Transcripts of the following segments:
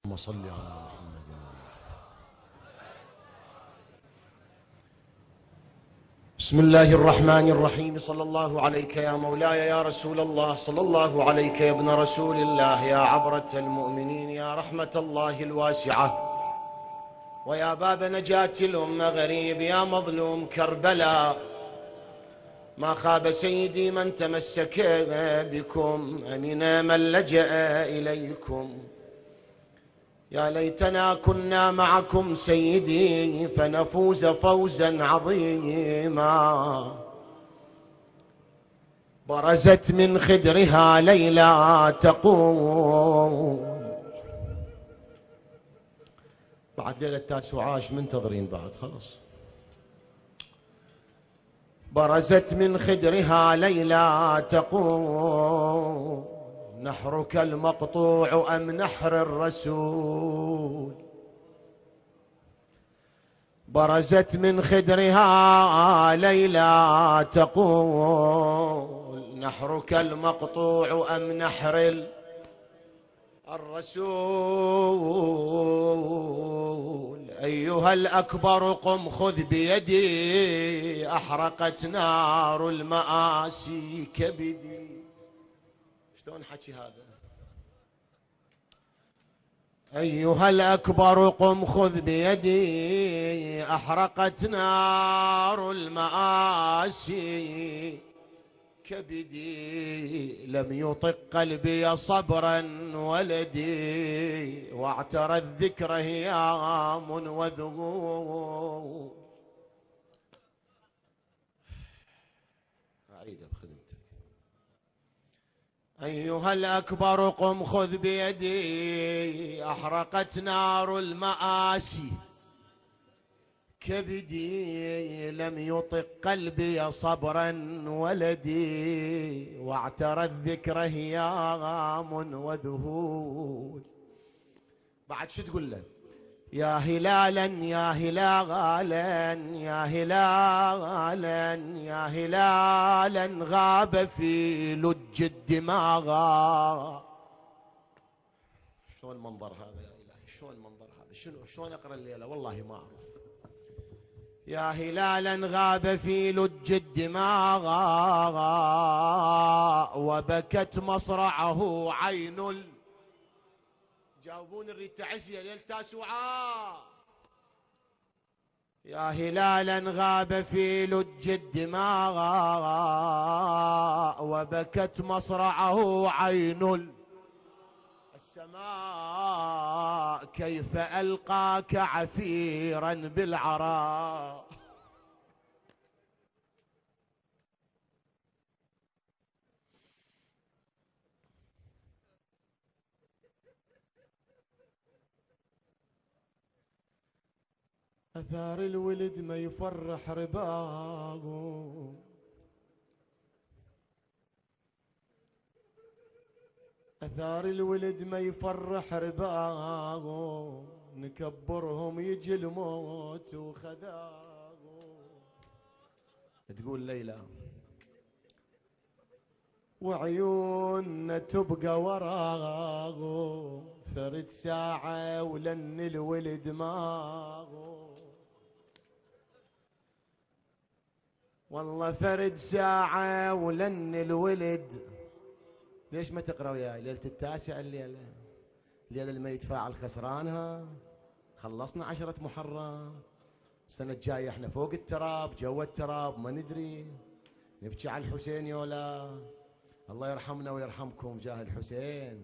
اللهم صل على محمد. بسم الله الرحمن الرحيم. صلى الله عليك يا مولاي يا رسول الله، صلى الله عليك يا ابن رسول الله، يا عبرة المؤمنين، يا رحمة الله الواسعة، ويا باب نجاة الأمة غريب، يا مظلوم كربلاء. ما خاب سيدي من تمسك بكم، أمنا من لجأ إليكم. يا ليتنا كنا معكم سيدي فنفوز فوزا عظيما. برزت من خدرها ليلى تقول. بعد ليلة تاسوعاش منتظرين بعد خلص. برزت من خدرها ليلى تقول: نحرك المقطوع أم نحر الرسول. برزت من خدرها ليلى تقول: نحرك المقطوع أم نحر الرسول. أيها الأكبر قم خذ بيدي، أحرقت نار المآسي كبدي. شلون حكي هذا؟ أيها الأكبر قم خذ بيدي، أحرقت نار المآسي كبدي. لم يطق قلبي صبرا ولدي، واعترى الذكر هيام وذهول. أعيد بخدمتك. أيها الأكبر قم خذ بيدي، أحرقت نار المآسي كبدي. لم يطق قلبي صبرا ولدي، واعترى الذكر هيام وذهول. بعد شو تقول له؟ يا هلالا يا هلالا يا هلالا يا هلالا غاب في لج الدماغ. شلون المنظر هذا يا إلهي؟ شلون المنظر هذا؟ شلون أقرأ الليلة؟ والله ما أعرف. يا هلالا غاب في لج الدماغ، وبكت مصرعه عين جاوبون الريت عزية ليل تاسوعاء. يا هلالا غاب في لج الدماغ، وبكت مصرعه عين السماء. كيف ألقاك عفيرا بالعراء. أثار الولد ما يفرح رباغه، أثار الولد ما يفرح رباغه. نكبرهم يجي الموت وخذاغه. تقول ليلى: وعيوننا تبقى وراغه، فرد ساعة ولن الولد ماغه. والله فرد ساعة ولن الولد. ليش ما تقرأ وياي ليلة التاسع؟ الليلة اللي ما يدفع الخسرانها. خلصنا 10 محرم، السنة الجاية احنا فوق التراب جو التراب ما ندري. نبكي على الحسين يولا. الله يرحمنا ويرحمكم جاه الحسين.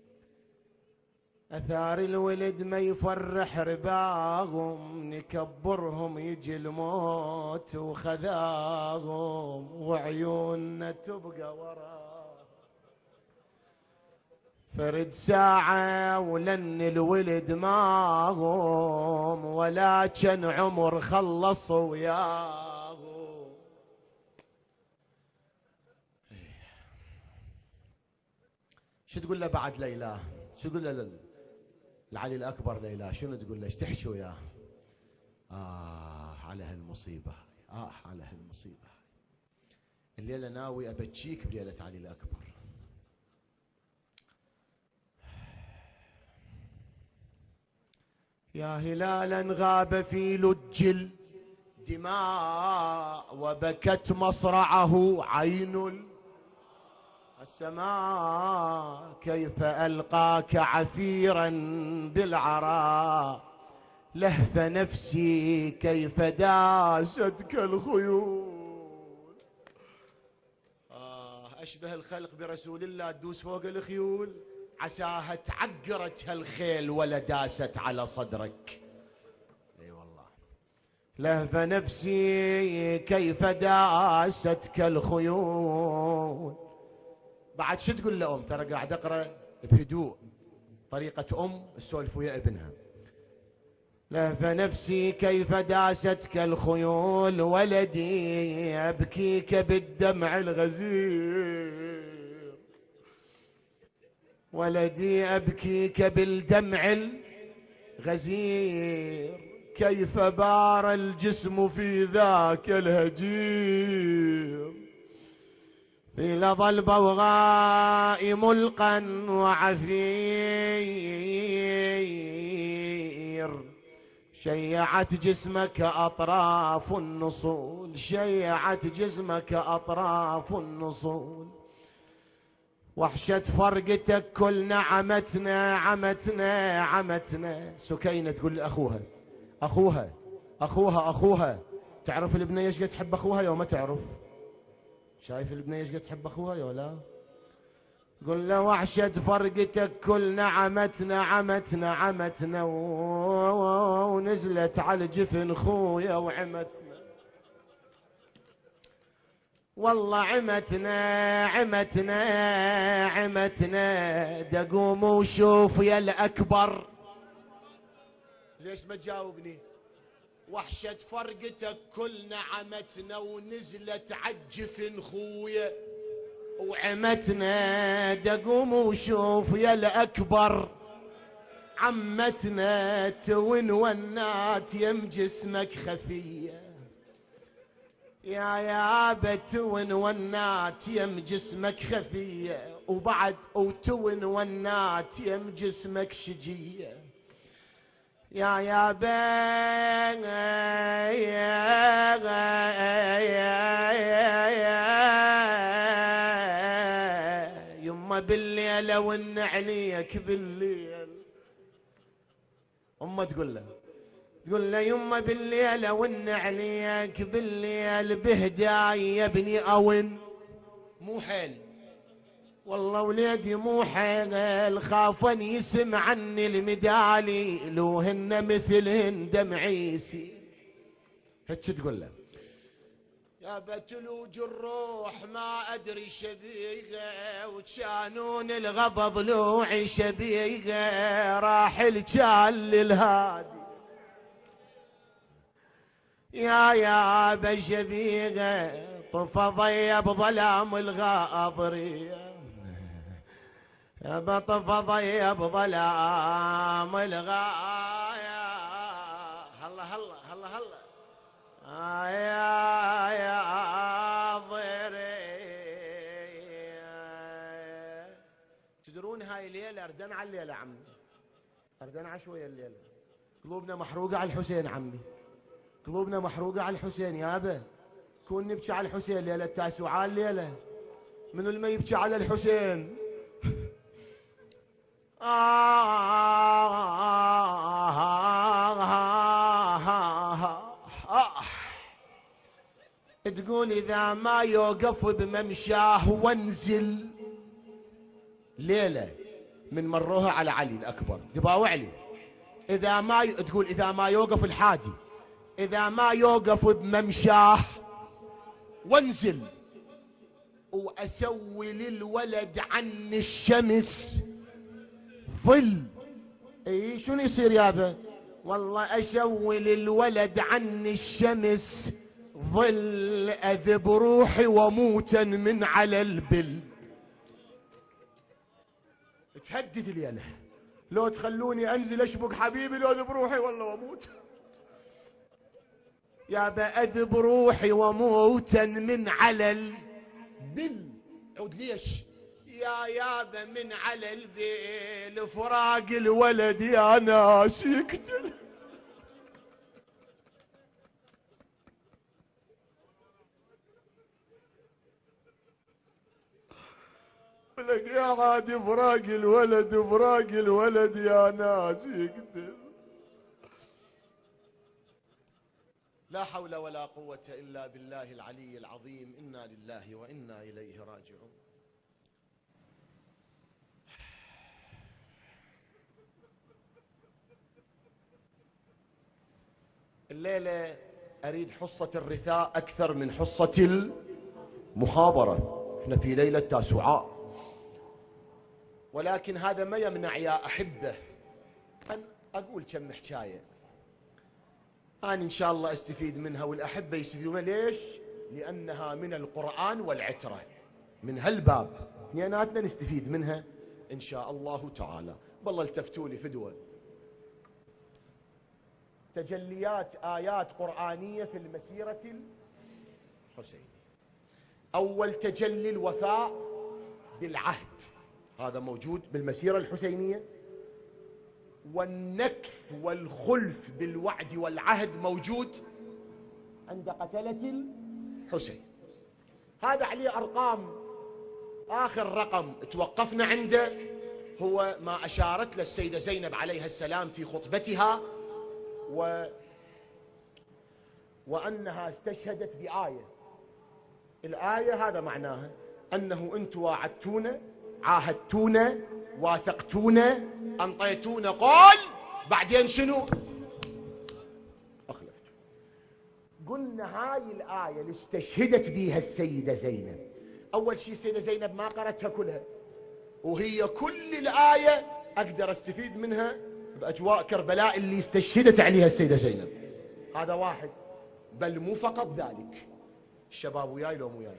أثار الولد ما يفرح رباغهم، نكبرهم يجي الموت وخذاهم. وعيوننا تبقى ورا، فرد ساعة ولن الولد ماهم. ولكن عمر خلص وياهم. شو تقول له بعد ليلى؟ شو تقول له العلي الأكبر ليلى؟ شنو تقول له؟ ايش تحشي وياه؟ على هالمصيبة، على هالمصيبة. الليلة ناوي أبتشيك بليلة علي الأكبر. يا هلالا غاب في لج الدماء وبكت مصرعه عين السماء، كيف ألقاك عثيرا بالعراء، لهف نفسي كيف داستك الخيول. أشبه الخلق برسول الله تدوس فوق الخيول، عساها تعقرت هالخيل ولا داست على صدرك. اي والله. لهف نفسي كيف داستك الخيول. بعد شو تقول لأم؟ ترى قاعد أقرأ بهدوء طريقة أم السولف ويا ابنها. لهف نفسي كيف داستك الخيول، ولدي أبكيك بالدمع الغزير، ولدي أبكيك بالدمع الغزير، كيف بار الجسم في ذاك الهجير، في لظى البوغاء ملقا وعفير، شيعت جسمك أطراف النصول، شيعت جسمك أطراف النصول، وحشة فرقتك كلنا عمتنا عمتنا عمتنا. سكينة تقول لأخوها أخوها أخوها أخوها، تعرف البنية ايش قد تحب أخوها يوم ما تعرف؟ شايف البنية ايش قد تحب أخوها يا ولا؟ قل له وحشة فرقتك كلنا عمتنا عمتنا عمتنا، ونزلت على جفن خويا وعمتنا، والله عمتنا عمتنا عمتنا، دقوم وشوف يا الأكبر. ليش ما تجاوبني؟ وحشة فرقتك كلنا عمتنا، ونزلت عجفن خويا وعمتنا، دقوم وشوف يا الأكبر، عمتنا تون ونات يم جسمك خفية، يا يابا تون ونات يم جسمك خفية، وبعد وتون ونات يم جسمك شجية، يا بين يما بالليل ون عليك بالليل. أمه تقول له يما بالليل ون عليك بالليل، بهداي يا ابني أون مو حيل، والله وليدي مو حيل، خافن يسمع عني المدالي، لو هن مثلهن دمعيسي. هيك تقول له يا بتلوج الروح ما ادري شبيقه، وكانون الغضب ضلوعي شبيقه، راح الجال للهادي يا بشبيقه، طفى ضيب ظلام الغاضريه، يا بطف ضيب ظلام الغاية. هلا هلا هلا هلا يا ضيري. تدرون هاي الليلة اردن على الليلة عمي، اردن عشوية الليلة، قلوبنا محروقة على الحسين عمي، قلوبنا محروقة على الحسين يابا، كون نبكي على الحسين ليلة التاسوعاء الليلة. من اللي ما يبكي على الحسين؟ تقول إذا ما يوقف بممشاه وانزل ليلة من مروها على علي الأكبر دباوع علي، إذا ما تقول إذا ما يوقف الحادي، إذا ما يوقف بممشاه وانزل، وأسوي للولد عن الشمس ظل. اي شنو يصير يابا؟ والله اسوي للولد عن الشمس ظل، اذب روحي وموتا من على البل. تهدد اليله، لو تخلوني انزل اشبك حبيبي لو اذب روحي والله واموت. يابا اذب روحي وموتا من على البل. عود ليش؟ يا يابا من على البيل، فراق الولد يا ناس يقتل. لك يا عادي فراق الولد فراق الولد يا ناس يقتل. لا حول ولا قوة إلا بالله العلي العظيم. إنا لله وإنا إليه راجعون. الليلة أريد حصة الرثاء أكثر من حصة المخابرة. احنا في ليلة تاسوعاء، ولكن هذا ما يمنع يا أحبة أن أقول كم حكاية أنا إن شاء الله أستفيد منها والأحبة يستفيدون. ليش؟ لأنها من القرآن والعترة، من هالباب اثنيناتنا نستفيد منها إن شاء الله تعالى. بالله التفتوا لي فدوة. تجليات آيات قرآنية في المسيرة الحسينية. أول تجلي الوفاء بالعهد، هذا موجود بالمسيرة الحسينية. والنكث والخلف بالوعد والعهد موجود عند قتلة الحسين. هذا عليه أرقام. آخر رقم توقفنا عنده هو ما أشارت له السيدة زينب عليها السلام في خطبتها، وأنها استشهدت بآية. الآية هذا معناها أنه أنتم واعدتونا، عاهدتونا، واثقتونا، أنطيتونا قول، بعدين شنو؟ أخلفتوا. قلنا هاي الآية اللي استشهدت بها السيدة زينب، أول شيء السيدة زينب ما قرأتها كلها، وهي كل الآية أقدر أستفيد منها بأجواء كربلاء اللي استشهدت عليها السيدة زينب. هذا واحد. بل مو فقط ذلك، الشباب وياي لو مو وياي،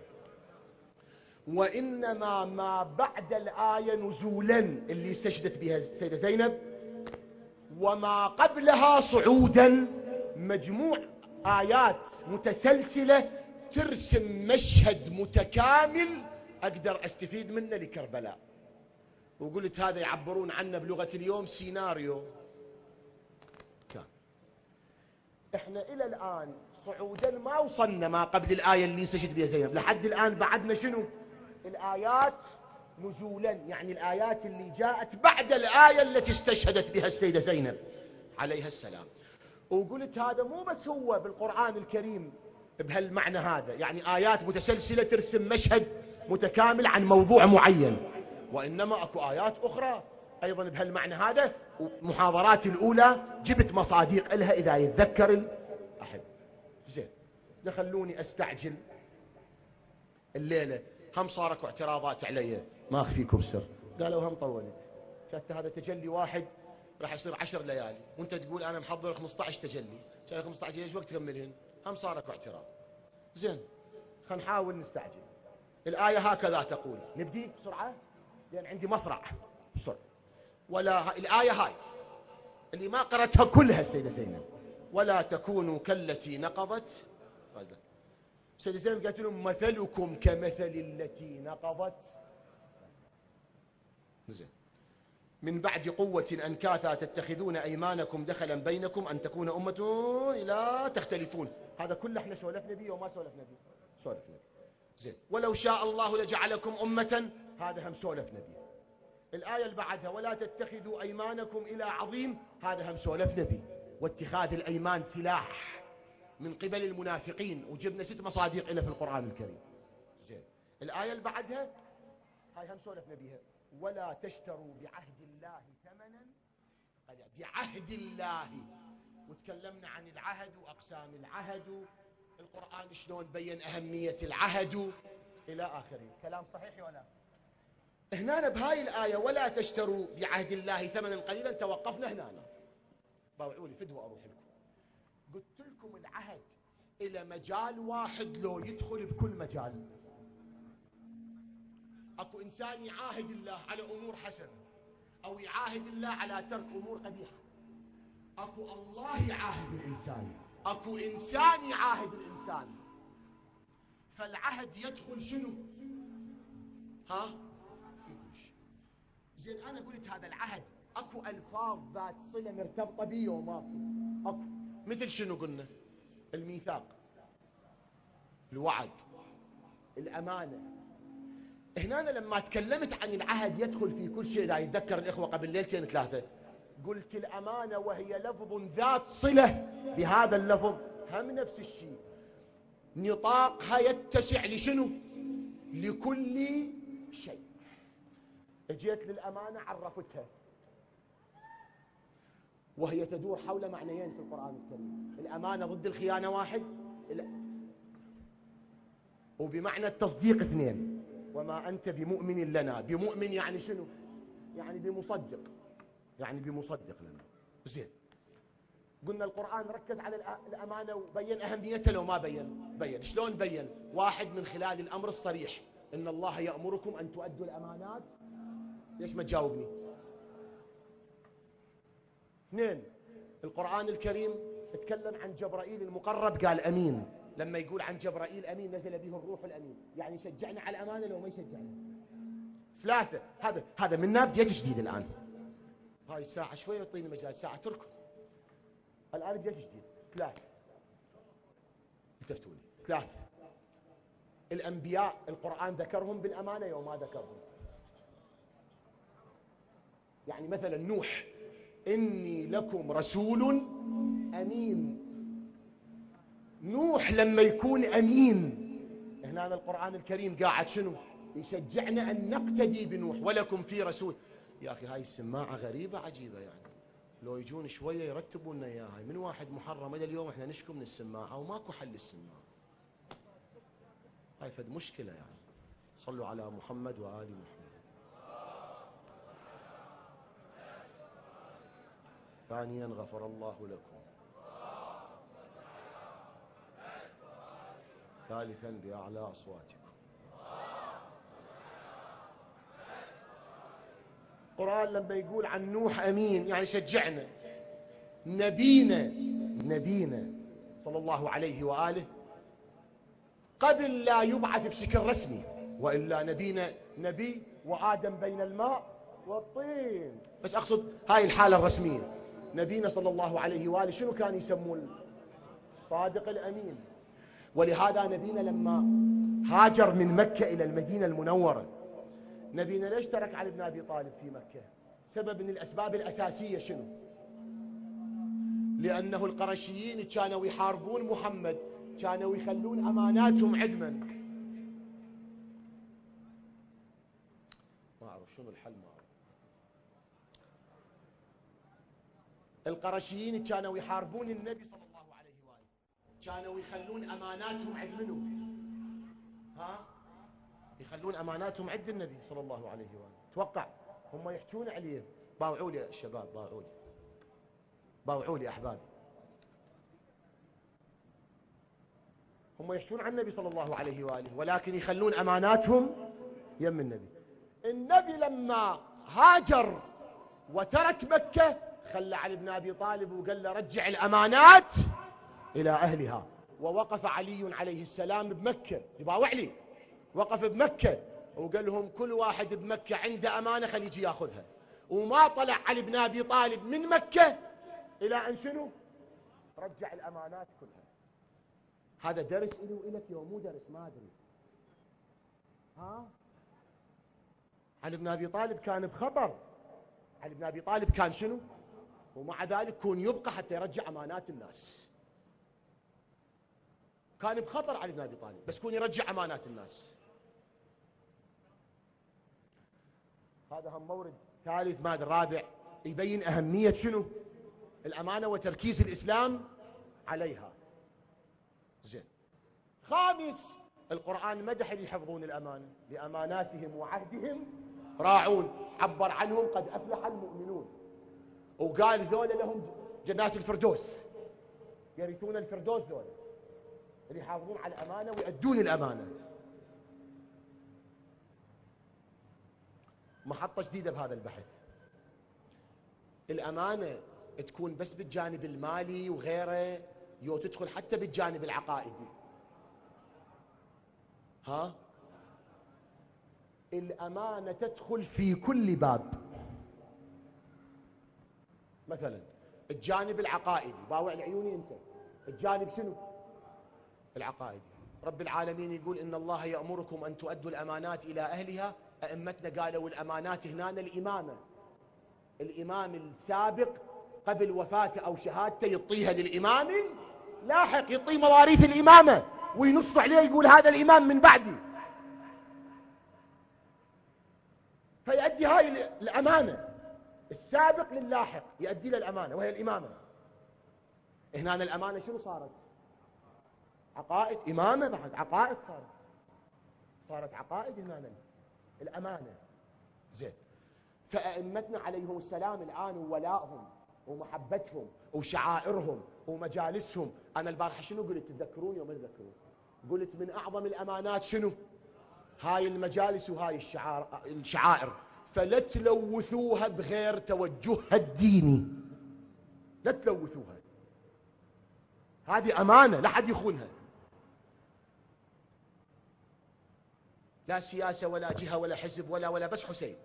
وإنما ما بعد الآية نزولا اللي استشهدت بها السيدة زينب، وما قبلها صعودا، مجموع آيات متسلسلة ترسم مشهد متكامل أقدر أستفيد منه لكربلاء. وقلت هذا يعبرون عنه بلغة اليوم سيناريو كان. احنا إلى الآن صعودا ما وصلنا ما قبل الآية اللي استشهد بها زينب، لحد الآن بعدنا شنو؟ الآيات نزولا، يعني الآيات اللي جاءت بعد الآية التي استشهدت بها السيدة زينب عليها السلام. وقلت هذا مو بس هو بالقرآن الكريم بهالمعنى هذا، يعني آيات متسلسلة ترسم مشهد متكامل عن موضوع معين، وإنما أكو آيات أخرى أيضا بهالمعنى هذا. ومحاضرات الأولى جبت مصاديق لها إذا يتذكر الأحد. زين، دخلوني أستعجل الليلة. هم صاركوا اعتراضات علي، ما أخفيكم سر، قالوا هم طولت. شفت هذا تجلي واحد راح يصير 10 ليالي، وانت تقول انا محضر 15 تجلي، شايف 15 ايش وقت تكملهن؟ هم صاركوا اعتراض. زين، خلينا نحاول نستعجل. الآية هكذا تقول، نبدي بسرعة لأن عندي مصرع بسرعة. ولا الآية هاي اللي ما قرأتها كلها السيدة زينب، ولا تكونوا كالتي نقضت. السيدة زينب قالت لهم مثلكم كمثل التي نقضت. زين، من بعد قوة أنكاثا تتخذون أيمانكم دخلا بينكم أن تكون أمة لا تختلفون. هذا كله احنا سولفنا به وما سولفنا به؟ سولفنا به. زين، ولو شاء الله لجعلكم أمة، هذا هم سولفنا به. الآية اللي بعدها ولا تتخذوا أيمانكم إلى عظيم، هذا هم سولفنا به. واتخاذ الأيمان سلاح من قبل المنافقين، وجبنا 6 مصادق إلى في القرآن الكريم. زين، الآية اللي بعدها هاي هم سولفنا بها، ولا تشتروا بعهد الله ثمنا قليلا. بعهد الله، وتكلمنا عن العهد وأقسام العهد، القرآن شلون بين أهمية العهد إلى آخره. كلام صحيح ولا؟ هنا بهاي الآية ولا تشتروا بعهد الله ثمنا قليلا توقفنا هنا. باوعوا لي فدوة أروح لكم. قلت لكم العهد إلى مجال واحد لو يدخل بكل مجال. اكو انسان يعاهد الله على امور حسنه، او يعاهد الله على ترك امور قبيحه. اكو الله يعاهد الانسان، اكو انسان يعاهد الانسان. فالعهد يدخل شنو؟ ها؟ في كل شيء. زين، انا قلت هذا العهد اكو الفاظ ذات صله مرتبطه به وماكو. اكو مثل شنو قلنا؟ الميثاق، الوعد، الامانه، هنا أنا لما تكلمت عن العهد يدخل في كل شيء، إذا يتذكر الإخوة قبل ليلتين ثلاثة قلت الأمانة وهي لفظ ذات صلة بهذا اللفظ هم نفس الشيء، نطاقها يتسع لشنو؟ لكل شيء. اجيت للأمانة عرفتها، وهي تدور حول معنيين في القرآن الكريم. الأمانة ضد الخيانة واحد، وبمعنى التصديق اثنين. وما أنت بمؤمن لنا، بمؤمن يعني شنو؟ يعني بمصدق، يعني بمصدق لنا. زين، قلنا القرآن ركز على الأمانة وبين أهميتها لو ما بين؟ بين. شلون بين؟ واحد، من خلال الأمر الصريح، إن الله يأمركم أن تؤدوا الأمانات. ليش ما تجاوبني؟ اثنين، القرآن الكريم اتكلم عن جبرائيل المقرب قال أمين. لما يقول عن جبرائيل أمين نزل به الروح الأمين، يعني يشجعنا على الأمانة لو ما يشجعنا. ثلاثة، هذا من بديت جديد الآن. هاي الساعة شوية يعطيني مجال، ساعة تركض. الآن بديت جديد. ثلاثة، التفتوني. ثلاثة، الأنبياء القرآن ذكرهم بالأمانة يوم ما ذكرهم. يعني مثلا نوح، إني لكم رسول أمين. نوح لما يكون أمين، هنا القرآن الكريم قاعد شنو؟ يشجعنا أن نقتدي بنوح. ولكم في رسول. يا أخي هاي السماعة غريبة عجيبة، يعني لو يجون شوية يرتبوا لنا إياها. من واحد محرم إلى اليوم إحنا نشكو من السماعة وماكو حل السماعة. هاي فد مشكلة يعني. صلوا على محمد وآل محمد. ثانيا غفر الله لكم. ثالثا بأعلى أصواتكم. القرآن لما يقول عن نوح أمين يعني شجعنا. نبينا صلى الله عليه وآله قد لا يبعث بشكل رسمي، وإلا نبينا نبي وآدم بين الماء والطين، بس أقصد هاي الحالة الرسمية. نبينا صلى الله عليه وآله شنو كان يسمون؟ الصادق الأمين. ولهذا نبينا لما هاجر من مكة إلى المدينة المنورة، نبينا ليش ترك علي بن أبي طالب في مكة؟ سبب من الأسباب الأساسية شنو؟ لأنه القرشيين كانوا يحاربون محمد، كانوا يخلون أماناتهم عند من؟ ما أعرف شنو الحل، ما أعرف. القرشيين كانوا يحاربون النبي صلى الله عليه وآله، كانوا يخلون أماناتهم عند منو؟ يخلون أماناتهم عند النبي صلى الله عليه وآله. توقع هم يحجون عليه. باوعوا لي يا الشباب، باوعوا لي أحبابي. هم يحجون عن النبي صلى الله عليه وآله، ولكن يخلون أماناتهم يم النبي. النبي لما هاجر وترك مكة خلى علي بن أبي طالب وقال له رجع الأمانات إلى أهلها. ووقف علي عليه السلام بمكة، يباوع لي، وقف بمكة وقال لهم كل واحد بمكة عنده أمانة خلي يجي ياخذها. وما طلع علي بن أبي طالب من مكة إلى أن شنو؟ رجع الأمانات كلها. هذا درس إلي وإلك يوم مو درس، ما أدري. علي بن أبي طالب كان بخطر. علي بن أبي طالب كان شنو؟ ومع ذلك كون يبقى حتى يرجع أمانات الناس. كان بخطر علي بن أبي طالب، بس كون يرجع أمانات الناس. هذا هم مورد ثالث، ماد رابع، يبين أهمية شنو؟ الأمانة وتركيز الإسلام عليها. زين. خامس، القرآن مدح اللي يحفظون الأمانة، لأماناتهم وعهدهم راعون. عبر عنهم قد أفلح المؤمنون، وقال ذولا لهم جنات الفردوس، يرثون الفردوس. ذولا اللي يحافظون على الأمانة ويؤدون الأمانة. محطة جديدة بهذا البحث. الأمانة تكون بس بالجانب المالي وغيره، يو تدخل حتى بالجانب العقائدي. الأمانة تدخل في كل باب. مثلا الجانب العقائدي، باوع لعيوني انت، الجانب شنو؟ العقائدي. رب العالمين يقول إن الله يأمركم أن تؤدوا الأمانات إلى أهلها. أئمتنا قالوا الأمانات هنا الإمامة. الإمام السابق قبل وفاته أو شهادته يعطيها للإمام لاحق، يعطيه مواريث الإمامة وينص عليه يقول هذا الإمام من بعدي، فيؤدي هاي الأمانة. السابق للاحق يؤدي له الأمانة وهي الإمامة. هنا الأمانة شنو صارت؟ عقائد. إمامة بعد عقائد صارت عقائد هنا الأمانة. زين. فأئمتنا عليهم السلام الآن وولائهم ومحبتهم وشعائرهم ومجالسهم. أنا البارحة شنو قلت؟ تذكروني وما تذكرون؟ قلت من أعظم الأمانات شنو؟ هاي المجالس وهاي الشعائر، فلا تلوثوها بغير توجهها الديني، لا تلوثوها. هذه أمانة لا حد يخونها، لا سياسة ولا جهة ولا حزب ولا بس حسين،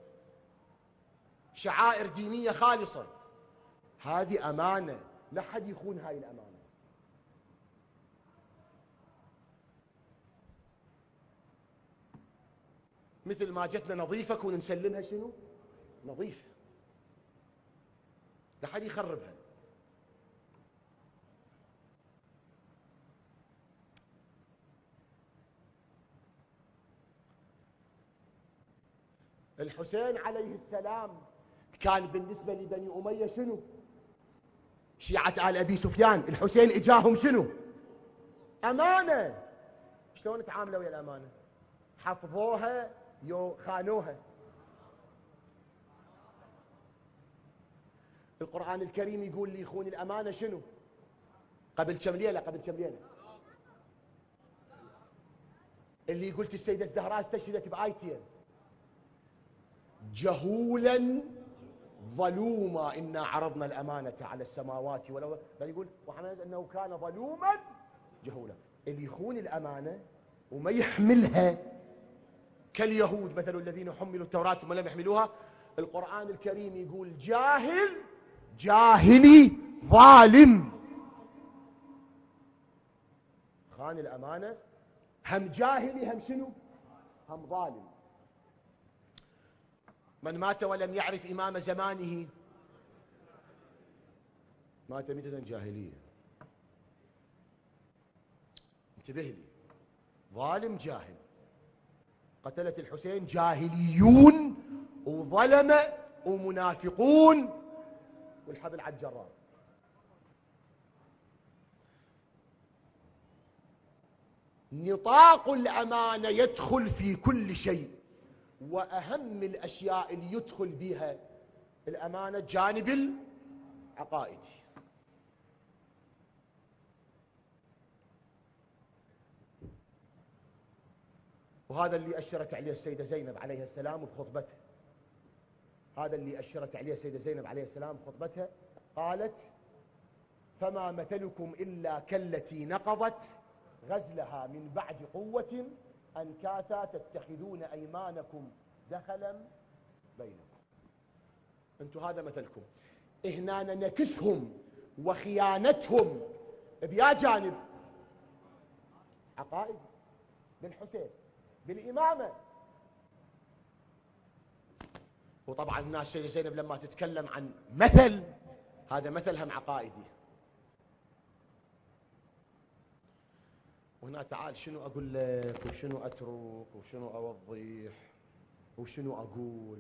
شعائر دينية خالصة. هذه أمانة لا حد يخون هاي الأمانة. مثل ما جتنا نظيفة كون نسلمها شنو؟ نظيفة، لا حد يخربها. الحسين عليه السلام كان بالنسبة لبني أمية شنو؟ شيعة آل أبي سفيان. الحسين إجاهم شنو؟ أمانة. شلون تعاملوا ويا الأمانة؟ حفظوها يو خانوها. القرآن الكريم يقول لي يخون الأمانة شنو؟ قبل كم ليلة اللي قلت السيدة الزهراء استشهدت بآيتين: جهولا ظلوما إنا عرضنا الأمانة على السماوات والأرض. يقول وحمد أنه كان ظلوما جهولا. اللي يخون الأمانة وما يحملها كاليهود مثل الذين حملوا التوراة ثم لم يحملوها. القرآن الكريم يقول جاهلي ظالم. خان الأمانة، هم جاهلي هم شنو؟ هم ظالم. من مات ولم يعرف إمام زمانه مات ميتة جاهلية. انتبه لي، ظالم جاهل. قتلة الحسين جاهليون وظلمة ومنافقون والحبل على الجرار. نطاق الأمانة يدخل في كل شيء، وأهم الأشياء اللي يدخل بها الأمانة جانب العقائدي. وهذا اللي أشرت عليه السيدة زينب عليه السلام بخطبتها. هذا اللي أشرت عليه السيدة زينب عليه السلام بخطبتها. قالت: فما مثلكم إلا كالتي نقضت غزلها من بعد قوة أنكاثا تتخذون أيمانكم دخلا بينكم. أنتم هذا مثلكم. هنا نكثهم وخيانتهم بيا جانب عقائد، بالحسين، بالإمامة. وطبعا الناس السيدة زينب لما تتكلم عن مثل، هذا مثل هم عقائدي. وهنا تعال شنو أقول لك وشنو أترك وشنو أوضح وشنو أقول.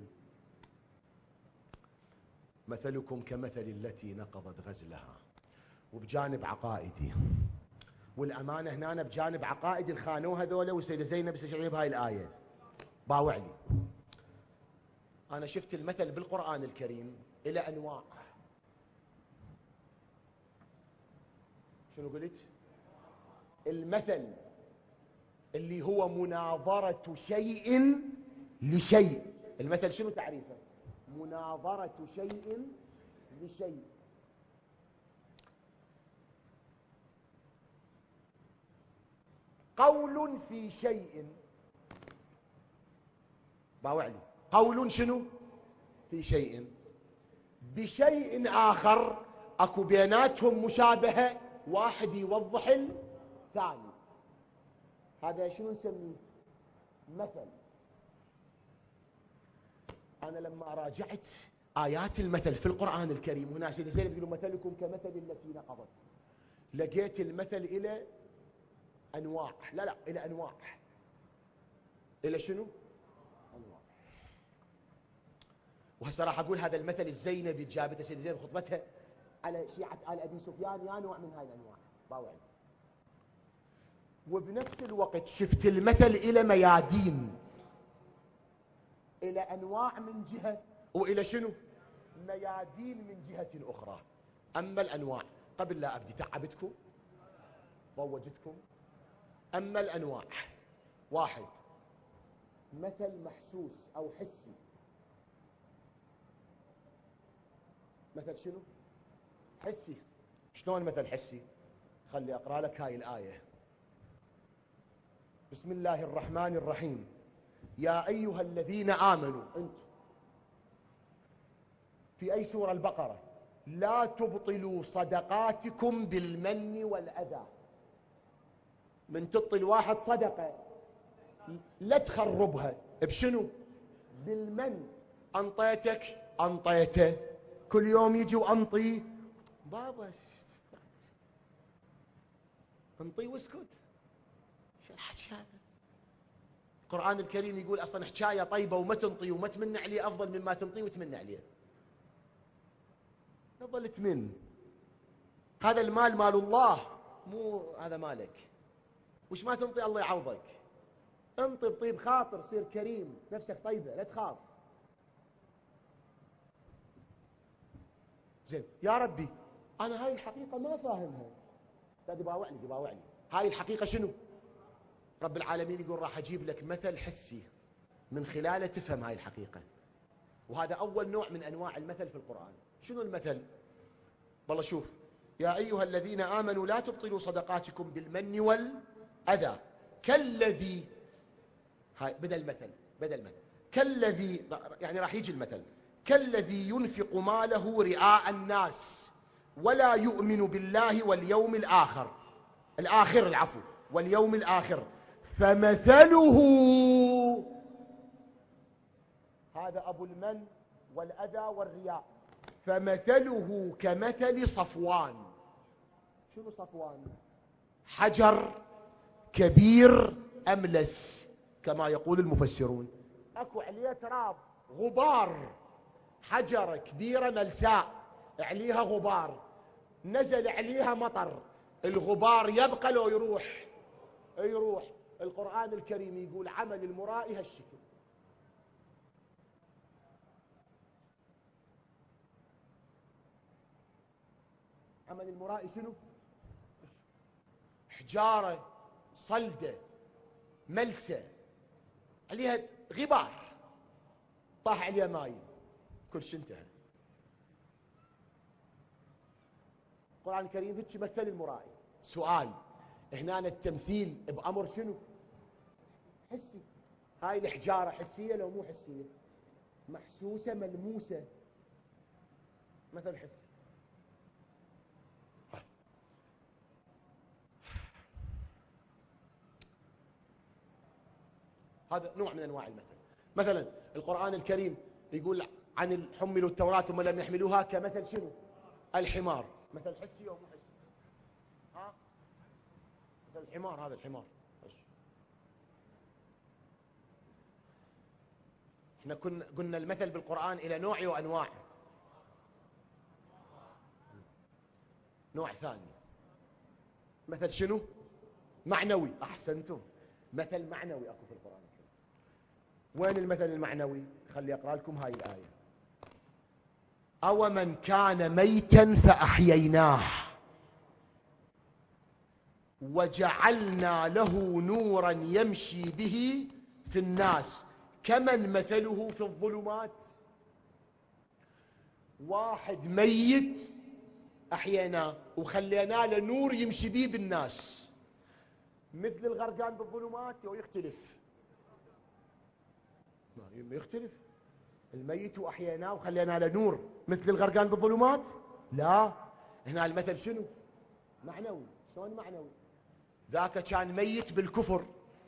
مثلكم كمثل التي نقضت غزلها، وبجانب عقائدي. والأمانة هنا بجانب عقائد الخانوه هذولا. والسيدة زينب استشعري بهاي الآية باوع لي. أنا شفت المثل بالقرآن الكريم إلى أنواع. شنو قلت؟ المثل اللي هو مناظرة شيء لشيء. المثل شنو تعريفه؟ مناظرة شيء لشيء. قول في شيء. باوعلي. قول شنو؟ في شيء بشيء آخر أكو بيناتهم مشابهة، واحد يوضح الثاني. هذا شنو نسميه؟ مثل. أنا لما راجعت آيات المثل في القرآن الكريم، هنا زين يقولون مثلكم كمثل التي نقضت، لقيت المثل إلى أنواع. لا إلى أنواع. إلى شنو؟ أنواع. وهسه راح أقول هذا المثل الزينبي جابته سيدة زينب خطبتها على شيعة آل أبي سفيان، يا نوع من هاي الأنواع باوعي. وبنفس الوقت شفت المثل إلى ميادين، إلى أنواع من جهة، وإلى شنو؟ ميادين من جهة أخرى. أما الأنواع، قبل لا أبدي تعبتكم ضوجتكم. أما الأنواع، واحد، مثل محسوس أو حسي. مثل شنو؟ حسي. شلون مثل حسي؟ خلي أقرأ لك هاي الآية. بسم الله الرحمن الرحيم. يا أيها الذين آمنوا، أنتم في أي سورة؟ البقرة. لا تبطلوا صدقاتكم بالمن والأذى. من تعطي الواحد صدقة لا تخربها بشنو؟ بالمن. أنطيتك أنطيته، كل يوم يجي وأنطي بابا انطي واسكت. شو الحكي هذا؟ القرآن الكريم يقول أصلا حكاية طيبة وما تنطي وما تمن عليه أفضل مما تنطي وتمن عليه. تفضل تمن. هذا المال مال الله، مو هذا مالك. وش ما تنطي الله يعوضك. انطي بطيب خاطر، صير كريم، نفسك طيبة لا تخاف. زين يا ربي أنا هاي الحقيقة ما فاهمها. دباوعني. هاي الحقيقة شنو؟ رب العالمين يقول راح أجيب لك مثل حسي من خلاله تفهم هاي الحقيقة. وهذا أول نوع من أنواع المثل في القرآن. شنو المثل؟ والله شوف، يا أيها الذين آمنوا لا تبطلوا صدقاتكم بالمن والأذى كالذي، هاي بدل مثل كالذي، يعني راح يجي المثل كالذي ينفق ماله رئاء الناس ولا يؤمن بالله واليوم الآخر واليوم الآخر فمثله، هذا أبو المن والأذى والرياء، فمثله كمثل صفوان. شنو صفوان؟ حجر كبير أملس كما يقول المفسرون، أكو عليه تراب، غبار. حجرة كبيرة ملساء عليها غبار، نزل عليها مطر، الغبار يبقى لو يروح. القرآن الكريم يقول عمل المرائي هالشكل. عمل المرائي شنو؟ حجارة صلدة ملسة عليها غبار، طاح عليها ماي، كل شيء انتهى. القرآن الكريم هيك مثل المرائي. سؤال، هنا التمثيل بأمر شنو؟ حسي. هاي الحجارة حسية لو مو حسية؟ محسوسة ملموسة، مثل حسي. هذا نوع من أنواع المثل. مثلا القرآن الكريم يقول عن حملوا التوراة ثم لم يحملوها كمثل شنو؟ الحمار. مثل حسي أو مو حسي؟ ها؟ مثل الحمار، هذا الحمار. احنا قلنا المثل بالقرآن إلى نوع وأنواع. نوع ثاني مثل شنو؟ معنوي. أحسنتم، مثل معنوي أكو في القرآن الكريم. وين المثل المعنوي؟ خلي أقرأ لكم هاي الآية. أو من كان ميتا فأحييناه وجعلنا له نورا يمشي به في الناس كمن مثله في الظلمات. واحد ميت أحييناه وخليناه له نور يمشي به بالناس، مثل الغرقان بالظلمات لو يختلف؟ ما يختلف. الميت وأحييناه وخلينا له نور مثل الغرقان بالظلمات؟ لا. هنا المثل شنو؟ معنوي. شلون معنوي؟ ذاك كان ميت بالكفر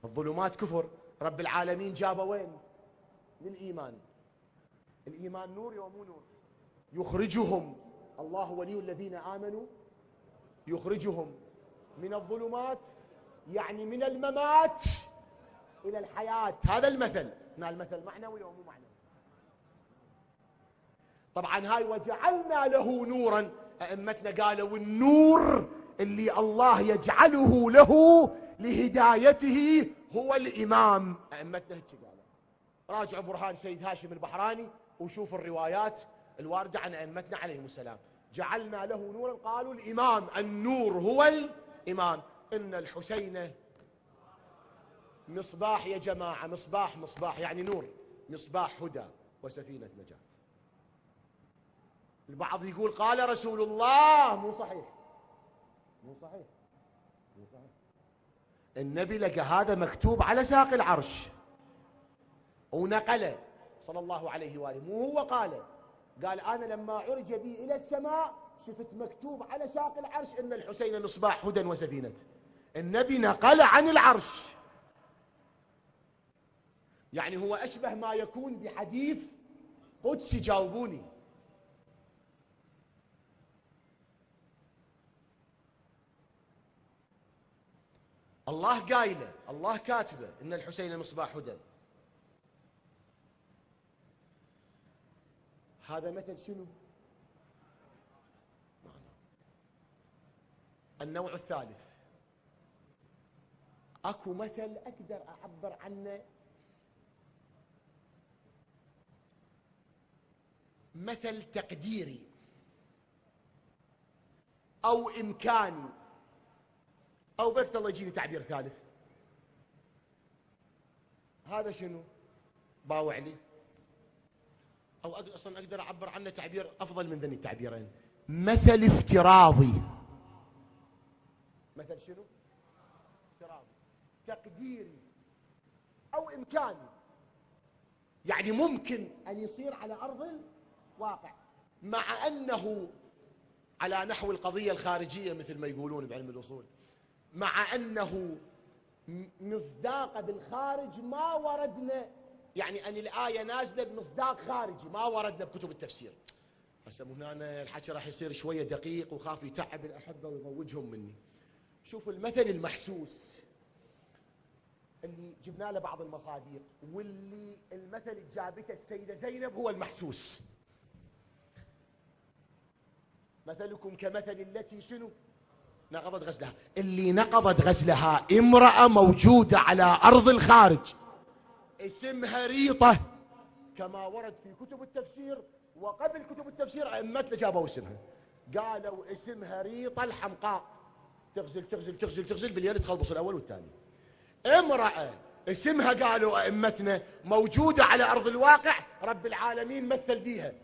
الظلمات كفر، رب العالمين جابه وين؟ للإيمان. الإيمان نور ومو نور؟ يخرجهم، الله ولي الذين آمنوا يخرجهم من الظلمات، يعني من الممات إلى الحياة. هذا المثل. هنا المثل معنوي ومو معنوي؟ طبعا هاي وجعلنا له نورا، أئمتنا قالوا النور اللي الله يجعله له لهدايته هو الإمام. أئمتنا هيك قالوا. راجعوا برهان سيد هاشم البحراني وشوفوا الروايات الواردة عن أئمتنا عليهم السلام. جعلنا له نورا، قالوا الإمام، النور هو الإمام. إن الحسين مصباح يا جماعة، مصباح يعني نور، مصباح هدى وسفينة نجاة. البعض يقول قال رسول الله، مو صحيح. النبي لقى هذا مكتوب على ساق العرش ونقله صلى الله عليه وآله، مو هو قال أنا لما عرج بي إلى السماء شفت مكتوب على ساق العرش إن الحسين مصباح هدى وسفينة. النبي نقل عن العرش، يعني هو أشبه ما يكون بحديث قدسي. جاوبوني. الله قايله، الله كاتبه إن الحسين مصباح هدى. هذا مثل شنو؟ النوع الثالث، اكو مثل اقدر اعبر عنه مثل تقديري او امكاني، او بك الله يجيني تعبير ثالث. هذا شنو؟ باوع لي. او اصلا اقدر اعبر عنه تعبير افضل من ذني التعبيرين، مثل افتراضي. مثل شنو؟ افتراضي، تقديري او امكاني، يعني ممكن ان يصير على ارض الواقع، مع انه على نحو القضية الخارجية مثل ما يقولون بعلم الاصول، مع انه مصداق بالخارج ما وردنا، يعني ان الايه نازله بمصداق خارجي ما وردنا بكتب التفسير. هسه هنا الحكي راح يصير شويه دقيق وخاف يتعب الاحبه ويضوجهم مني. شوفوا المثل المحسوس اللي جبنا له بعض المصادر، واللي المثل اللي جابته السيده زينب هو المحسوس. مثلكم كمثل التي شنو؟ نقضت غزلها. اللي نقضت غزلها امرأة موجودة على أرض الخارج، اسمها ريطة كما ورد في كتب التفسير، وقبل كتب التفسير أئمتنا جابوا اسمها، قالوا اسمها ريطة الحمقاء، تغزل تغزل تغزل تغزل بالليل تخلص الأول والثاني. امرأة اسمها قالوا أئمتنا موجودة على أرض الواقع، رب العالمين مثل بيها.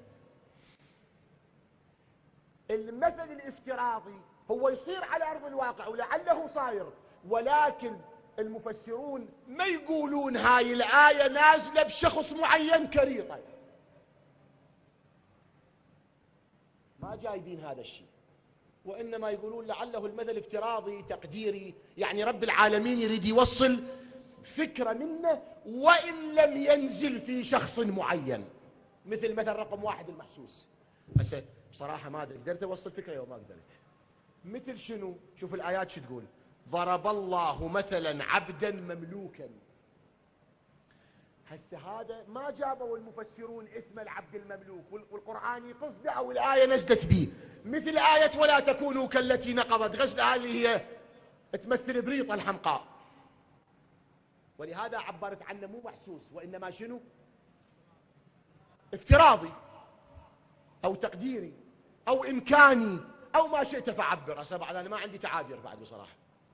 المثل الافتراضي هو يصير على أرض الواقع ولعله صاير، ولكن المفسرون ما يقولون هاي الآية نازلة بشخص معين كريطة، ما جايبين هذا الشيء، وإنما يقولون لعله المثل افتراضي تقديري، يعني رب العالمين يريد يوصل فكرة منه وإن لم ينزل في شخص معين، مثل مثل رقم 1 المحسوس. هسه بصراحة ما أدري قدرت أوصل فكرة أو ما قدرت. مثل شنو؟ شوف الآيات شو تقول. ضرب الله مثلا عبدا مملوكا. هسه هذا ما جابوا المفسرون اسم العبد المملوك، والقرآن قصده أو الآية نزلت به، مثل آية ولا تكونوا كالتي نقضت غزلها اللي هي تمثل بريطة الحمقاء، ولهذا عبرت عنه مو محسوس وإنما شنو؟ افتراضي أو تقديري أو إمكاني أو ما شئت فعبر. هسه بعد أنا ما عندي تعابير بعد بصراحة.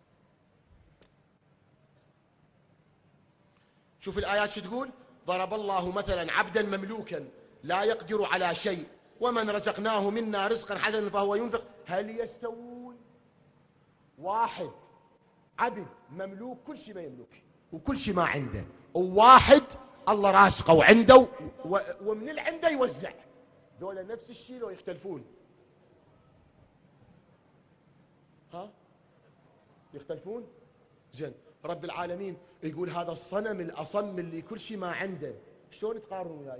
شوف الآيات شو تقول. ضرب الله مثلا عبدا مملوكا لا يقدر على شيء ومن رزقناه منا رزقا حسنا فهو ينفق هل يستوون؟ واحد عبد مملوك كل شيء ما يملك وكل شيء ما عنده، وواحد الله راسقه وعنده ومن اللي عنده يوزع، دول نفس الشيء لو يختلفون؟ ها يختلفون؟ زين رب العالمين يقول هذا الصنم الأصم اللي كل شيء ما عنده، شلون تقارنوا وياي؟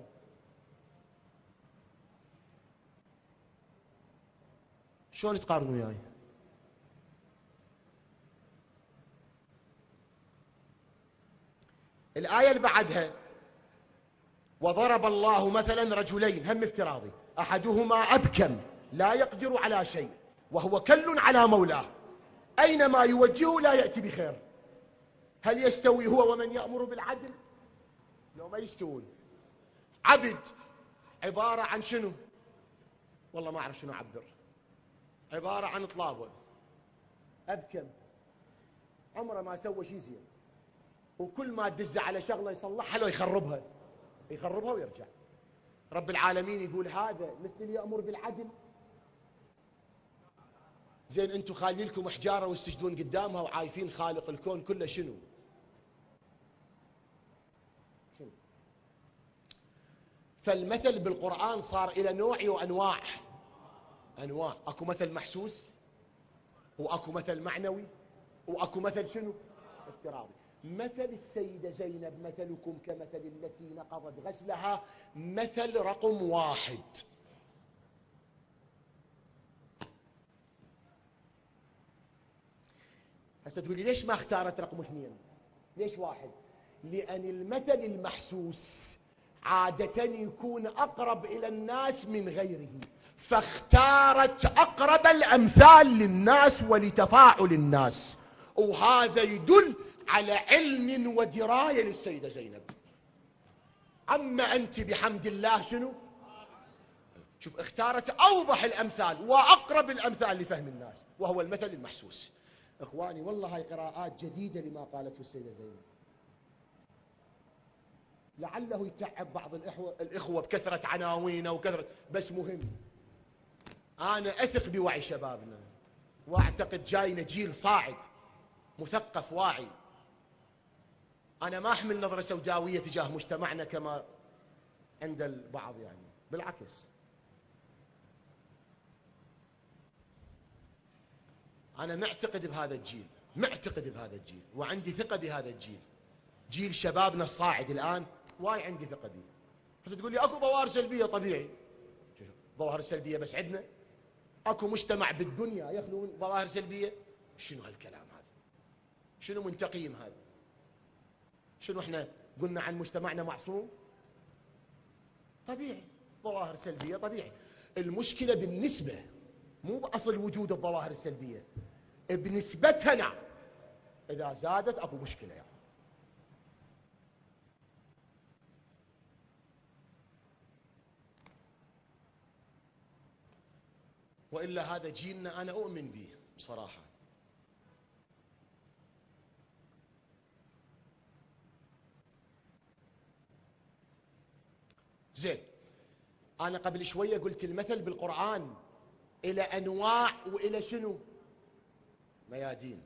شلون تقارنوا وياي؟ الآية اللي بعدها وضرب الله مثلا رجلين، هم افتراضي، أحدهما أبكم لا يقدر على شيء وهو كل على مولاه أينما يوجهه لا يأتي بخير، هل يستوي هو ومن يأمر بالعدل؟ لو ما يستوون. عبد عبارة عن شنو؟ والله ما أعرف شنو أعبر. عبارة عن طلابة أبكم، عمره ما سوى شيء زين، وكل ما تدز على شغله يصلحها لو يخربها ويرجع. رب العالمين يقول هذا مثل يأمر بالعدل؟ زين انتم خالي لكم حجاره وتسجدون قدامها وعايفين خالق الكون كله شنو؟ فالمثل بالقرآن صار إلى نوع وأنواع. أكو مثل محسوس، وأكو مثل معنوي، وأكو مثل شنو؟ افتراضي. مثل السيدة زينب مثلكم كمثل التي نقضت غسلها، مثل رقم 1. هسه تقولي ليش ما اختارت رقم 2؟ ليش 1؟ لأن المثل المحسوس عادة يكون أقرب إلى الناس من غيره، فاختارت أقرب الأمثال للناس ولتفاعل الناس، وهذا يدل على علم ودراية للسيدة زينب. أما أنت بحمد الله شنو؟ شوف اختارت أوضح الأمثال وأقرب الأمثال لفهم الناس، وهو المثل المحسوس. إخواني والله هاي قراءات جديدة لما قالته السيدة زينب، لعله يتعب بعض الإخوة بكثرة عناوينه وكثرة، بس مهم. أنا أثق بوعي شبابنا، وأعتقد جاينا جيل صاعد مثقف واعي. أنا ما أحمل نظرة سوداوية تجاه مجتمعنا كما عند البعض، يعني بالعكس. أنا معتقد بهذا الجيل، وعندي ثقة بهذا الجيل، جيل شبابنا الصاعد الآن، واي عندي ثقة به. حتى تقول لي أكو ظواهر سلبية، طبيعي، ظواهر سلبية بس عندنا؟ أكو مجتمع بالدنيا يخلو من ظواهر سلبية؟ شنو هالكلام هذا؟ شنو من تقييم هذا؟ شنو احنا قلنا عن مجتمعنا معصوم؟ طبيعي ظواهر سلبية، طبيعي. المشكلة بالنسبة، مو بأصل وجود الظواهر السلبية، بنسبتها. نعم، إذا زادت أكو مشكلة يعني. وإلا هذا جيلنا أنا أؤمن به بصراحة. زين، أنا قبل شوية قلت المثل بالقرآن إلى أنواع وإلى شنو؟ ميادين.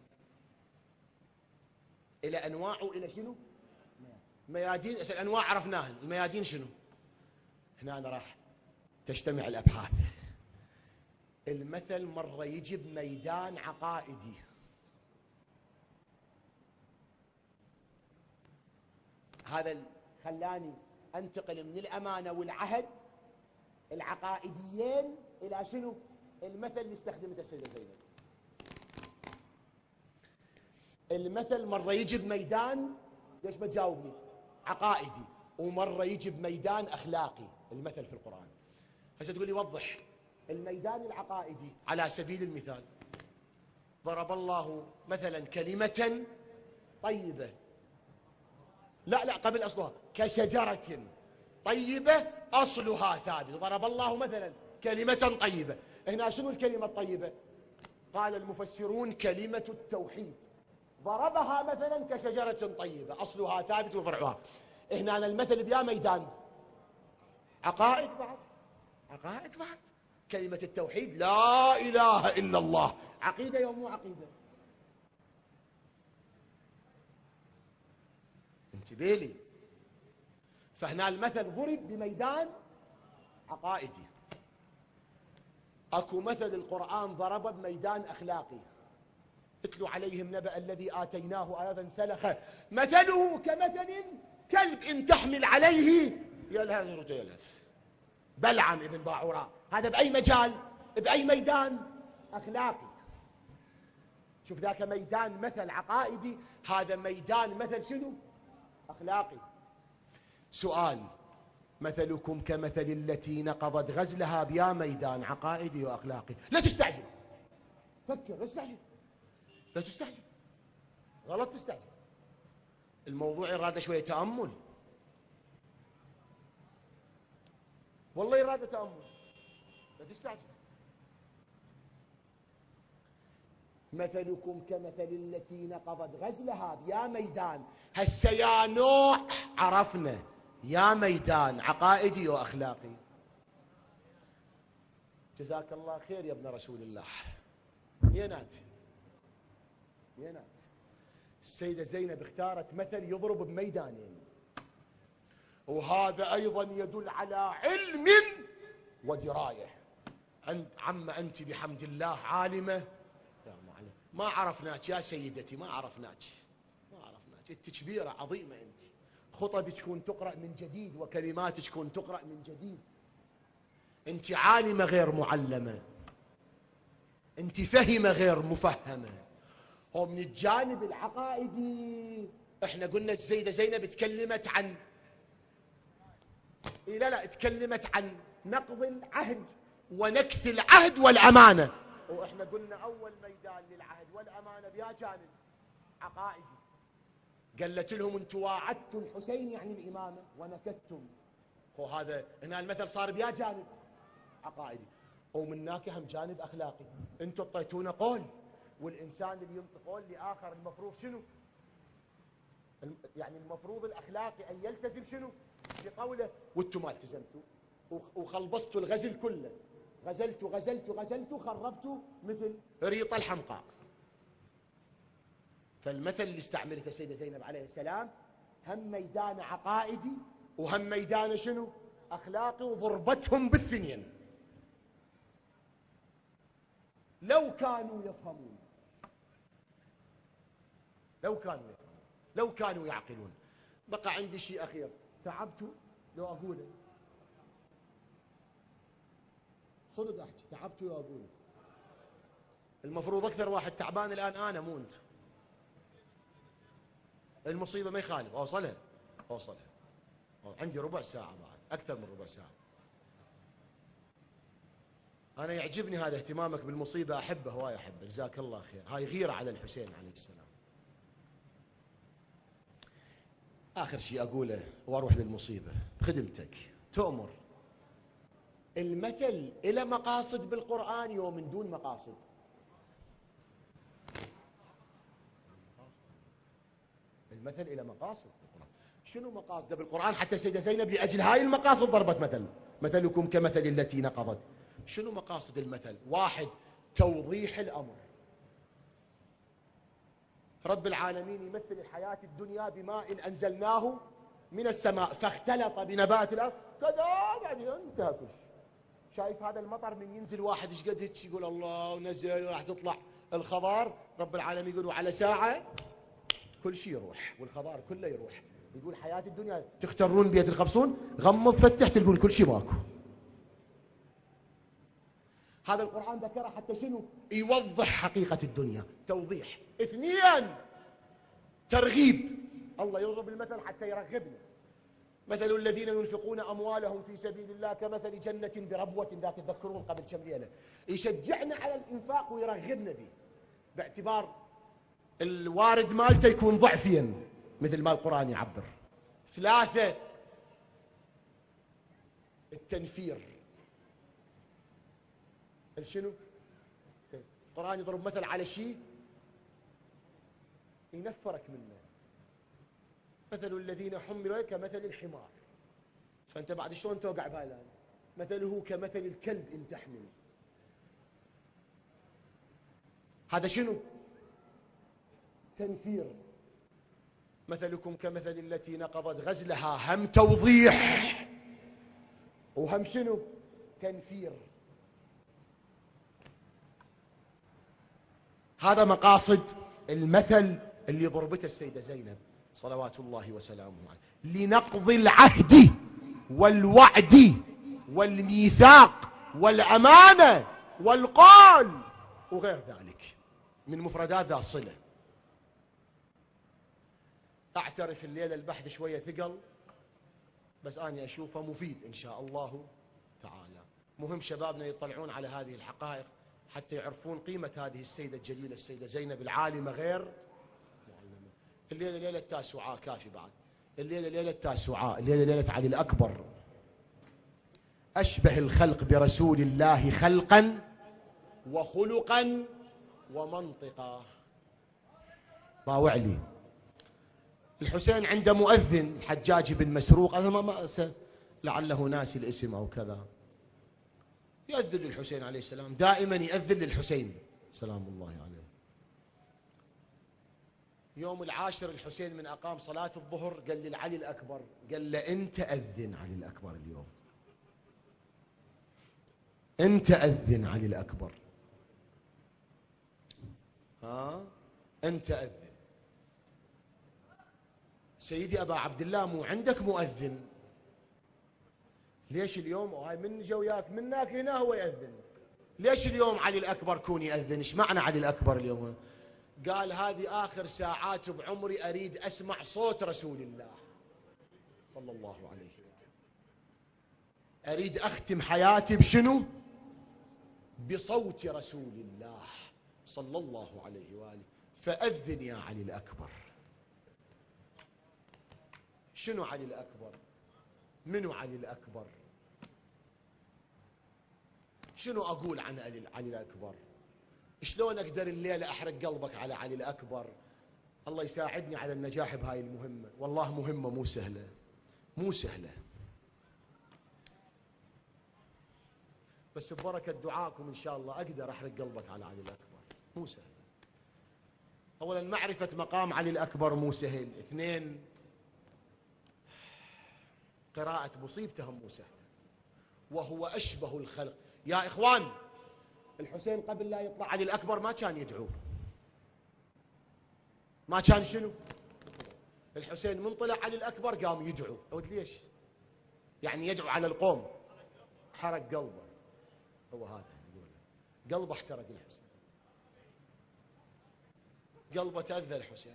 إلى أنواع وإلى شنو؟ ميادين. الأنواع عرفناها، الميادين شنو؟ هنا أنا راح تجتمع الأبحاث. المثل مرة يجي بميدان عقائدي، هذا خلاني أنتقل من الأمانة والعهد العقائديين إلى شنو؟ المثل اللي استخدمته السيدة زينب. المثل مرة يجي بميدان، ليش ما تجاوبني؟ عقائدي، ومرة يجي بميدان أخلاقي. المثل في القرآن هسه تقول لي وضح. الميدان العقائدي على سبيل المثال، ضرب الله مثلا كلمة طيبة، لا قبل أصلها، كشجرة طيبة أصلها ثابت. ضرب الله مثلا كلمة طيبة. هنا شنو الكلمة الطيبة؟ قال المفسرون كلمة التوحيد. ضربها مثلا كشجرة طيبة أصلها ثابت وفرعها. هنا المثل بيا ميدان عقائد بعد. كلمة التوحيد، لا إله إلا الله، عقيدة يوم مو عقيدة؟ انتبه لي. فهنا المثل ضرب بميدان عقائدي. اكو مثل القرآن ضربه بميدان أخلاقي. اتلو عليهم نبأ الذي آتيناه آية فانسلخ مثله كمثل كلب إن تحمل عليه يلهث. بلعم ابن باعوراء هذا بأي مجال؟ بأي ميدان؟ أخلاقي. شوف ذاك ميدان مثل عقائدي، هذا ميدان مثل شنو؟ أخلاقي. سؤال: مثلكم كمثل التي نقضت غزلها بيا ميدان عقائدي وأخلاقي. لا تستعجل، فكر، لا تستعجل، لا تستعجل، غلط تستعجل. الموضوع يراد شوية تأمل، والله يراد تأمل، لا تستعجل. مثلكم كمثل التي نقضت غزلها بيا ميدان. هسه يا نوع عرفنا، يا ميدان عقائدي وأخلاقي. جزاك الله خير يا ابن رسول الله. ينات السيدة زينب اختارت مثل يضرب بميدانين، وهذا أيضا يدل على علم ودراية. عم أنت بحمد الله عالمة، ما عرفناك يا سيدتي، ما عرفناك، انت كبيرة عظيمة، انت خطبك تكون تقرأ من جديد وكلماتك تكون تقرأ من جديد. انت عالمة غير معلمة، انت فهمة غير مفهمة. ومن الجانب العقائدي احنا قلنا السيدة زينب تكلمت عن تكلمت عن نقض العهد ونكث العهد والأمانة، واحنا قلنا اول ميدان للعهد والأمانة بيا جانب عقائدي. قالت لهم انتم واعدتوا الحسين يعني الإمامة ونكثتم، وهذا هنا المثل صار بيا جانب عقائدي. ومن هناك هم جانب أخلاقي، انتم اعطيتونا قول، والإنسان اللي ينطق قول لآخر المفروض شنو؟ يعني المفروض الأخلاقي أن يلتزم شنو؟ بقوله، وانتم ما التزمتوا وخلبصتوا الغزل كله، غزلتوا خربتوا مثل ريط الحمقاء. فالمثل اللي استعملته السيدة زينب عليه السلام هم ميدان عقائدي وهم ميدان شنو؟ أخلاقي، وضربتهم بالثنين. لو كانوا يفهمون، لو كانوا يعقلون. بقى عندي شيء أخير تعبت لو أقوله، صدق أحكي تعبت لو أقوله. المفروض أكثر واحد تعبان الآن أنا مو أنت. المصيبة ما يخالف، أوصلها عندي ربع ساعة بعد، أكثر من ربع ساعة. أنا يعجبني هذا اهتمامك بالمصيبة، أحبه هواي أحبه، جزاك الله خير. هاي غيرة على الحسين عليه السلام. آخر شيء أقوله وأروح للمصيبة، خدمتك تؤمر. المثل إلى مقاصد بالقرآن يوم من دون مقاصد. المثل إلى مقاصد بالقرآن. شنو مقاصده بالقرآن؟ حتى السيدة زينب لأجل هاي المقاصد ضربت مثلكم كمثل التي نقضت. شنو مقاصد المثل؟ واحد، توضيح الأمر. رب العالمين يمثل الحياة الدنيا بماء أنزلناه من السماء فاختلط بنبات الأرض كذا، انتهى كل شيء. شايف هذا المطر من ينزل واحد ايش قد هيك يقول الله ونزل وراح تطلع الخضار. رب العالمين يقولوا على ساعة كل شيء يروح والخضار كله يروح. يقول حياة الدنيا تخترون بيت الخبصون، غمض فتح تلقون كل شيء ماكو. هذا القرآن ذكره حتى شنو؟ يوضح حقيقة الدنيا، توضيح. اثنين، ترغيب. الله يضرب المثل حتى يرغبنا. مثل الذين ينفقون أموالهم في سبيل الله كمثل جنة بربوة ذات، تذكرون قبل كم ليلة، يشجعنا على الإنفاق ويرغبنا به، باعتبار الوارد مالته يكون ضعفيا مثل ما القرآن يعبر. ثلاثة، التنفير. شنو؟ القرآن يضرب مثل على شيء ينفرك منه. مثل الذين حملوا كمثل الحمار، فأنت بعد شلون توقع بالان؟ مثله كمثل الكلب إن تحمل. هذا شنو؟ تنفير. مثلكم كمثل التي نقضت غزلها، هم توضيح وهم شنو؟ تنفير. هذا مقاصد المثل اللي ضربته السيدة زينب صلوات الله وسلامه عليه، لنقض العهد والوعد والميثاق والأمانة والقول وغير ذلك من مفردات ذا الصلة. أعترف الليلة البحث شوية ثقل، بس أنا أشوفه مفيد إن شاء الله تعالى. مهم شبابنا يطلعون على هذه الحقائق حتى يعرفون قيمة هذه السيدة الجليلة السيدة زينب العالمة غير معلمة. الليلة ليلة تاسوعاء، كافي بعد. الليلة ليلة تاسوعاء، الليلة ليلة علي الأكبر. أشبه الخلق برسول الله خلقا وخلقا ومنطقا. باوع لي الحسين عنده مؤذن حجاج بن مسروق، أنا ما لعله ناسي الاسم أو كذا، يأذن للحسين عليه السلام، دائما يأذن للحسين سلام الله عليه. يوم العاشر الحسين من أقام صلاة الظهر قال للعلي الأكبر، قال له أنت أذن علي الأكبر اليوم، أنت أذن علي الأكبر، أنت أذن. سيدي أبا عبد الله مو عندك مؤذن، ليش اليوم هاي من جوياك منك هنا هو يأذن، ليش اليوم علي الأكبر كون يأذن؟ ايش معنى علي الأكبر اليوم؟ قال هذه آخر ساعات بعمري أريد أسمع صوت رسول الله صلى الله عليه وسلم، أريد أختم حياتي بشنو؟ بصوت رسول الله صلى الله عليه وآله، فأذن يا علي الأكبر. شنو علي الأكبر؟ منو علي الأكبر؟ شنو أقول عن علي الأكبر؟ شلون أقدر الليلة أحرق قلبك على علي الأكبر؟ الله يساعدني على النجاح بهاي المهمة، والله مهمة مو سهلة، مو سهلة، بس ببركة دعاكم إن شاء الله أقدر أحرق قلبك على علي الأكبر. مو سهل. أولا معرفة مقام علي الأكبر مو سهل، اثنين قراءة مصيبتهم مو سهلة، وهو أشبه الخلق. يا إخوان الحسين قبل لا يطلع علي الأكبر ما كان يدعو، ما كان شنو؟ الحسين من طلع علي الأكبر قام يدعو. ليش؟ يعني يدعو على القوم، حرق قلبه، هو هذا قلبه احترق الحسين، قلبه تأذى الحسين.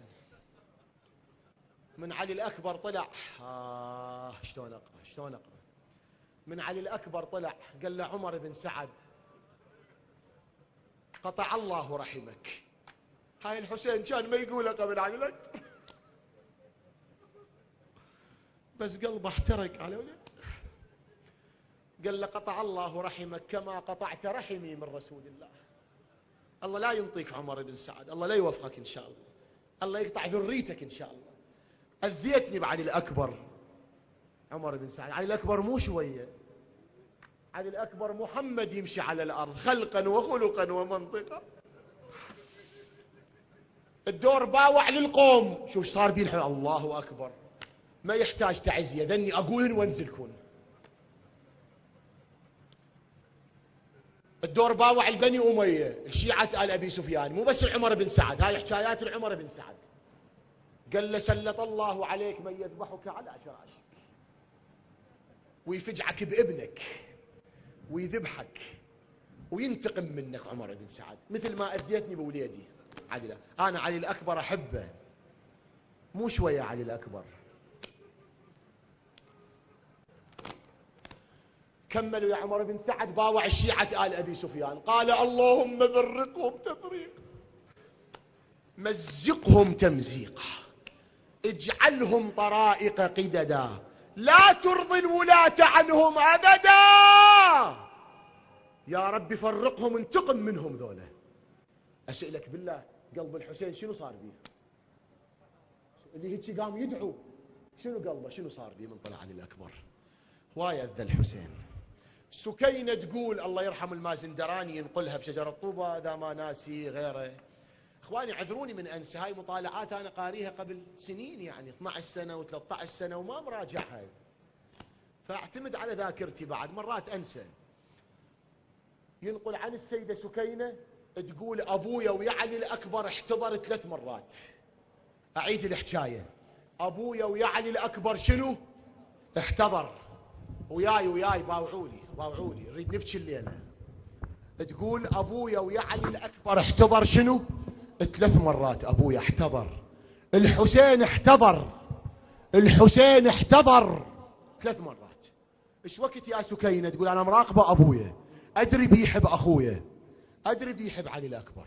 من علي الأكبر طلع شلون أقرأ من علي الأكبر طلع قال له عمر بن سعد قطع الله رحمك. هاي الحسين كان ما يقوله قبل علي الأكبر، بس قلبه احترق على ولد. قال له قطع الله رحمك كما قطعت رحمي من رسول الله. الله لا ينطيك عمر بن سعد، الله لا يوفقك إن شاء الله، الله يقطع ذريتك إن شاء الله. أذيتني بعلي الأكبر عمر بن سعد. علي الأكبر مو شوية، علي الأكبر محمد يمشي على الأرض خلقا وخلقا ومنطقا. الدور باوع للقوم، شوف صار بيه الحين. الله أكبر، ما يحتاج تعزية، ذني أقولن وانزلكن. الدور باوع البني أمية، الشيعة آل أبي سفيان، مو بس العمر بن سعد، هاي حكايات العمر بن سعد. قال له سلط الله عليك من يذبحك على فراشك ويفجعك بابنك ويذبحك وينتقم منك عمر بن سعد مثل ما أذيتني بوليدي علي. أنا علي الأكبر أحبه، مو شوية علي الأكبر. كملوا يا عمر بن سعد، باوع الشيعة آل أبي سفيان، قال اللهم فرقهم تفريق، مزقهم تمزيقا، اجعلهم طرائق قددا، لا ترضي الولاة عنهم أبدا، يا رب فرقهم انتقم منهم ذولا. أسألك بالله قلب الحسين شنو صار بيه؟ اللي هيك قام يدعو، شنو قلبه شنو صار بيه من طلع علي الأكبر؟ هواية ذا الحسين. سكينة تقول الله يرحم المازندراني ينقلها بشجرة طوبة، ذا ما ناسي غيره. اخواني اعذروني من انسى، هاي مطالعات انا قاريها قبل سنين، يعني 12 سنة و13 سنة وما مراجعها، فاعتمد على ذاكرتي، بعد مرات انسى. ينقل عن السيدة سكينة تقول أبويا ويا علي الأكبر احتضر 3 مرات. أعيد الحكاية. أبويا ويا علي الأكبر شنو؟ احتضر. وياي باوعولي نريد نبكي الليلة. تقول أبويا ويا علي الأكبر احتضر شنو؟ 3 مرات أبويا احتضر. الحسين احتضر 3 مرات. ايش وقت يا سكينة؟ تقول أنا مراقبة أبويا، أدري بيحب أخويا، أدري بيحب علي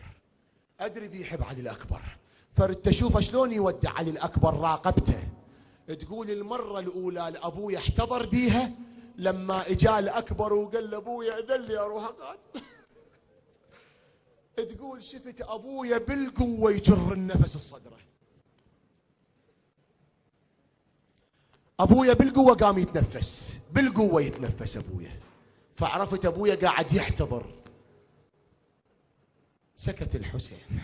الأكبر، فرد أشوف شلون يودع علي الأكبر، راقبته. تقول المرة الأولى لأبويا احتضر بيها لما اجا الأكبر وقال لأبويا أذن لي أروح أقاتل. تقول شفت أبويا بالقوة يجر النفس الصدره، أبويا بالقوة قام يتنفس، بالقوة يتنفس أبويا، فعرفت أبويا قاعد يحتضر. سكت الحسين.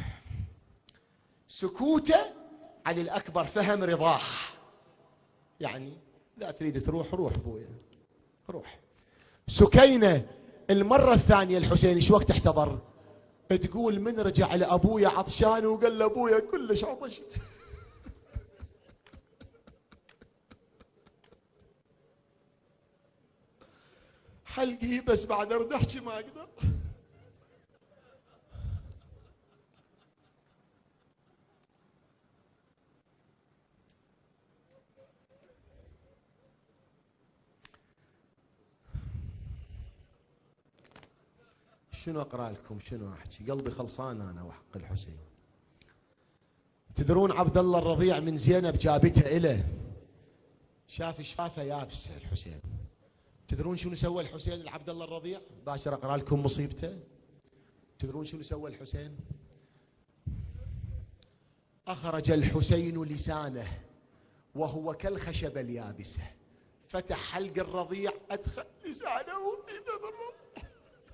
سكوته علي الأكبر فهم رضاه، يعني لا تريد تروح روح أبويا روح. سكينة المرة الثانية الحسين ايش وقت احتضر؟ تقول من رجع لأبويا عطشان وقال لأبويا كلش عطشت. حلقي بس بعد ارد احكي ما اقدر. شنو اقرا لكم؟ شنو احكي؟ قلبي خلصان انا وحق الحسين. تدرون عبد الله الرضيع من زينب جابته إله، شافه يابسه الحسين. تدرون شنو سوى الحسين لعبد الله الرضيع؟ باشر اقرا لكم مصيبته. تدرون شنو سوى الحسين؟ اخرج الحسين لسانه وهو كالخشبة اليابسة، فتح حلق الرضيع، ادخل لسانه في فم الرضيع.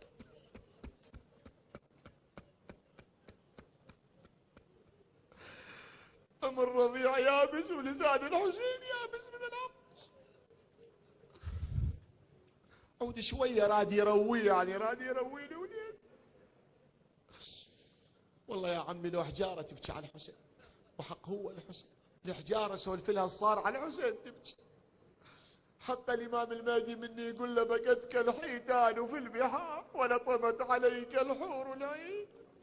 فم الرضيع يابس ولسان الحسين يابس من العطش. عود شوية راد يرويه، يعني راد يروي الوليد. والله يا عمي لو حجارة تبكي على الحسين، وحق هو الحسين. الحجارة سولف لها صار على الحسين تبكي. حتى الإمام المهدي مني يقول له بكتك الحيتان في البحار ولطمت عليك الحور العين.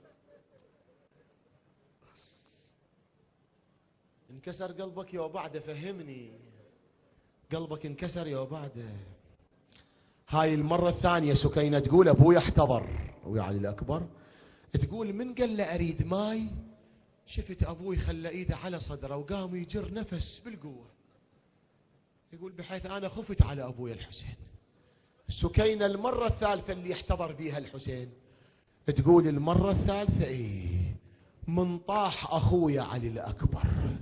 انكسر قلبك يا بعده، فهمني، قلبك انكسر يا بعده. هاي المرة الثانية سكينة تقول أبوي احتضر ويا علي الأكبر. تقول من قال له أريد ماي، شفت أبوي خلى إيده على صدره وقام يجر نفس بالقوة. يقول بحيث أنا خفت على أبوي الحسين. سكينة المرة الثالثة اللي احتضر بيها الحسين، تقول المرة الثالثة من طاح أخويا علي الأكبر.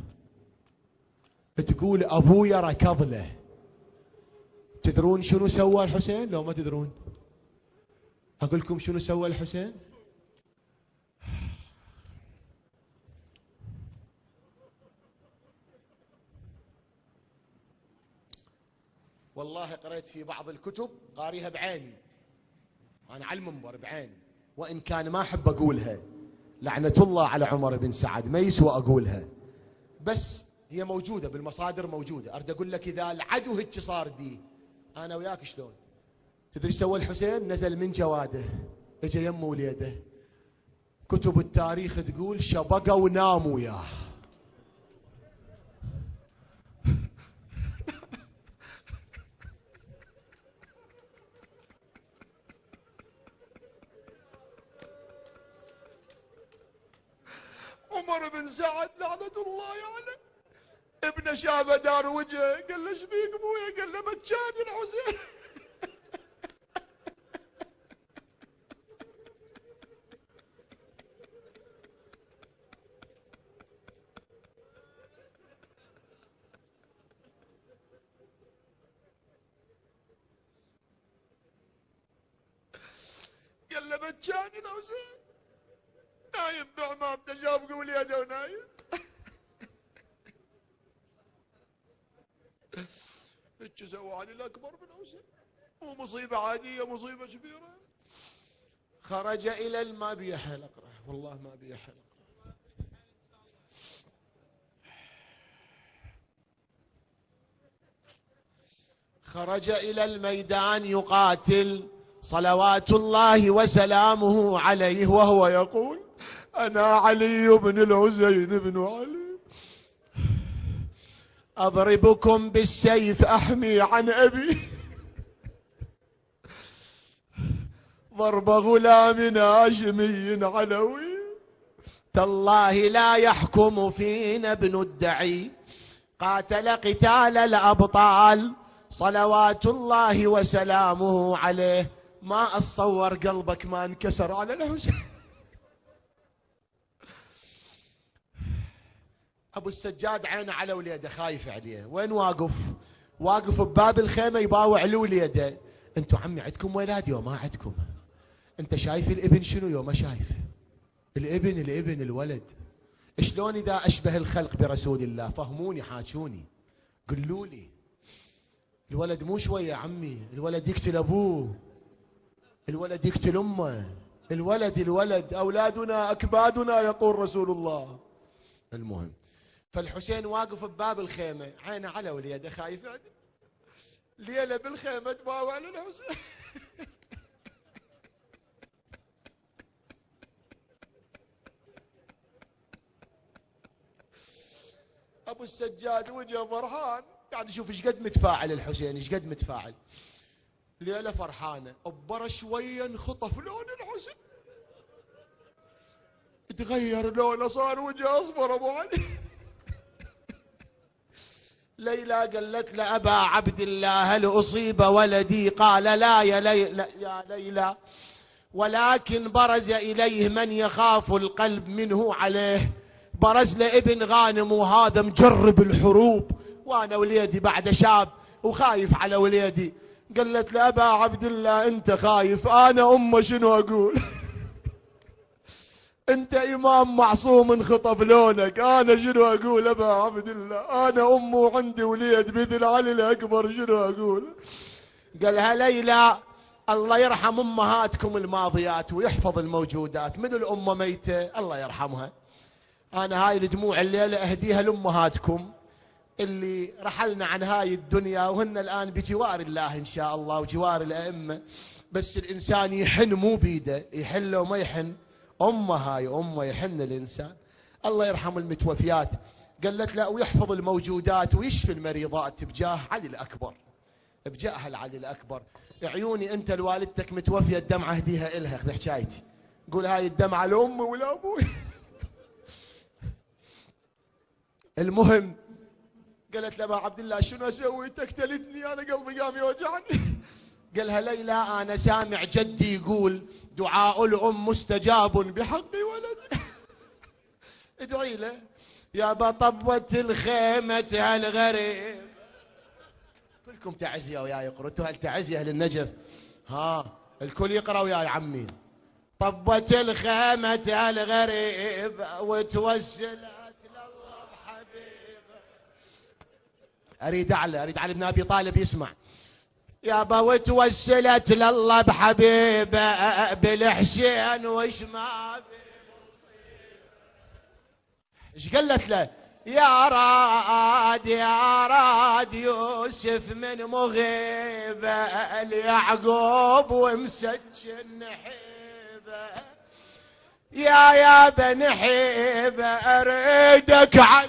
تقول أبويا ركض له. تدرون شنو سوى الحسين لو ما تدرون؟ أقول لكم شنو سوى الحسين. والله قرأت في بعض الكتب، قاريها بعيني أنا على المنبر بعيني، وإن كان ما أحب أقولها، لعنة الله على عمر بن سعد، ما يسوى أقولها، بس هي موجودة بالمصادر موجودة. أريد أقول لك إذا العدو هيك صار بي أنا وياك شلون. تدري سوى الحسين؟ نزل من جواده اجى يم وليده. كتب التاريخ تقول شبقوا وناموا وياه. عمر بن سعد لعنة الله عليه، ابنه شافه دار وجهه قال له ايش بيك ابويا؟ قال له متشاد الحسين. قال له متشاد الحسين نايم بعمامته، شاف وليده ونايم. هيك سوى علي الاكبر بن حسين، مو مصيبه عاديه، مصيبه كبيره. خرج إلى ما بيحل أقرأ، والله ما بيحل أقرأ. خرج إلى الميدان يقاتل صلوات الله وسلامه عليه، وهو يقول: أنا علي بن الحسين بن علي، أضربكم بالسيف أحمي عن أبي، ضرب غلام هاشمي علوي، تالله لا يحكم فينا ابن الدعي، قاتل قتال الأبطال صلوات الله وسلامه عليه. ما أتصور قلبك ما انكسر على الحسين. أبو السجاد عينه على وليده خايف عليه، وين واقف؟ واقف بباب الخيمة يباوع له وليده. انتوا عمي عندكم ولاد يوم ما عندكم؟ انت شايف الابن شنو يوم ما شايف؟ الابن الولد شلون اذا اشبه الخلق برسول الله؟ فهموني حاجوني قلوا لي. الولد مو شوية عمي، الولد يقتل ابوه، الولد يقتل امه، الولد اولادنا اكبادنا يقول رسول الله. المهم فالحسين واقف بباب الخيمة عينه على وليده خايف عليه، ليلة بالخيمة تباوع للحسين. ابو السجاد وجهه فرحان، يعني شوف ايش قد متفاعل الحسين، ايش قد متفاعل. ليلة فرحانة، ابر شوية انخطف لون الحسين، تغير لونه صار وجهه اصفر ابو علي. ليلى قالت له: أبا عبد الله هل أصيب ولدي؟ قال: لا يا ليلى، ولكن برز إليه من يخاف القلب منه عليه، برز له ابن غانم وهذا مجرب الحروب، وأنا وليدي بعد شاب وخايف على وليدي. قالت له: أبا عبد الله أنت خايف، أنا أمه شنو أقول؟ انت امام معصوم انخطف لونك، انا شنو اقول ابا عبد الله؟ انا امه وعندي وليد مثل علي الاكبر، شنو اقول؟ قالها: ليلى الله يرحم امهاتكم الماضيات ويحفظ الموجودات، من الامه ميته الله يرحمها، انا هاي الدموع الليله اهديها لامهاتكم اللي رحلنا عن هاي الدنيا وهن الان بجوار الله ان شاء الله وجوار الائمه. بس الانسان يحن مو بيده، يحن لو ما يحن أمه، هاي أمه يحن الإنسان. الله يرحم المتوفيات. قالت لا ويحفظ الموجودات ويشفي المريضات بجاه علي الأكبر، بجاه العلي الأكبر. عيوني أنت لوالدتك متوفية الدمعة اهديها إلها، خذ حكايتي، قول هاي الدمعة لأمي ولا أبوي. المهم قالت لأبا عبد الله شنو أسوي؟ تقتلتني أنا قلبي قام يوجعني. قالها: ليلى أنا سامع جدي يقول دعاء الأم مستجاب بحق ولد. ادعي له يا بطبة الخيمة هالغريب. كلكم تعزية وياي يقرأ، انتوا هالتعزية أهل النجف، ها الكل يقرأ وياي عمي. طبة الخيمة هالغريب وتوسلت لله بحبيبه. أريد علي بن أبي طالب يسمع. يابا وتوسلت لله بحبيبه بالحسين وش ما ايش قالت له؟ يا راد يوسف من مغيبه ليعقوب ومسجن حيبه، يا بن حيبه اريدك عن.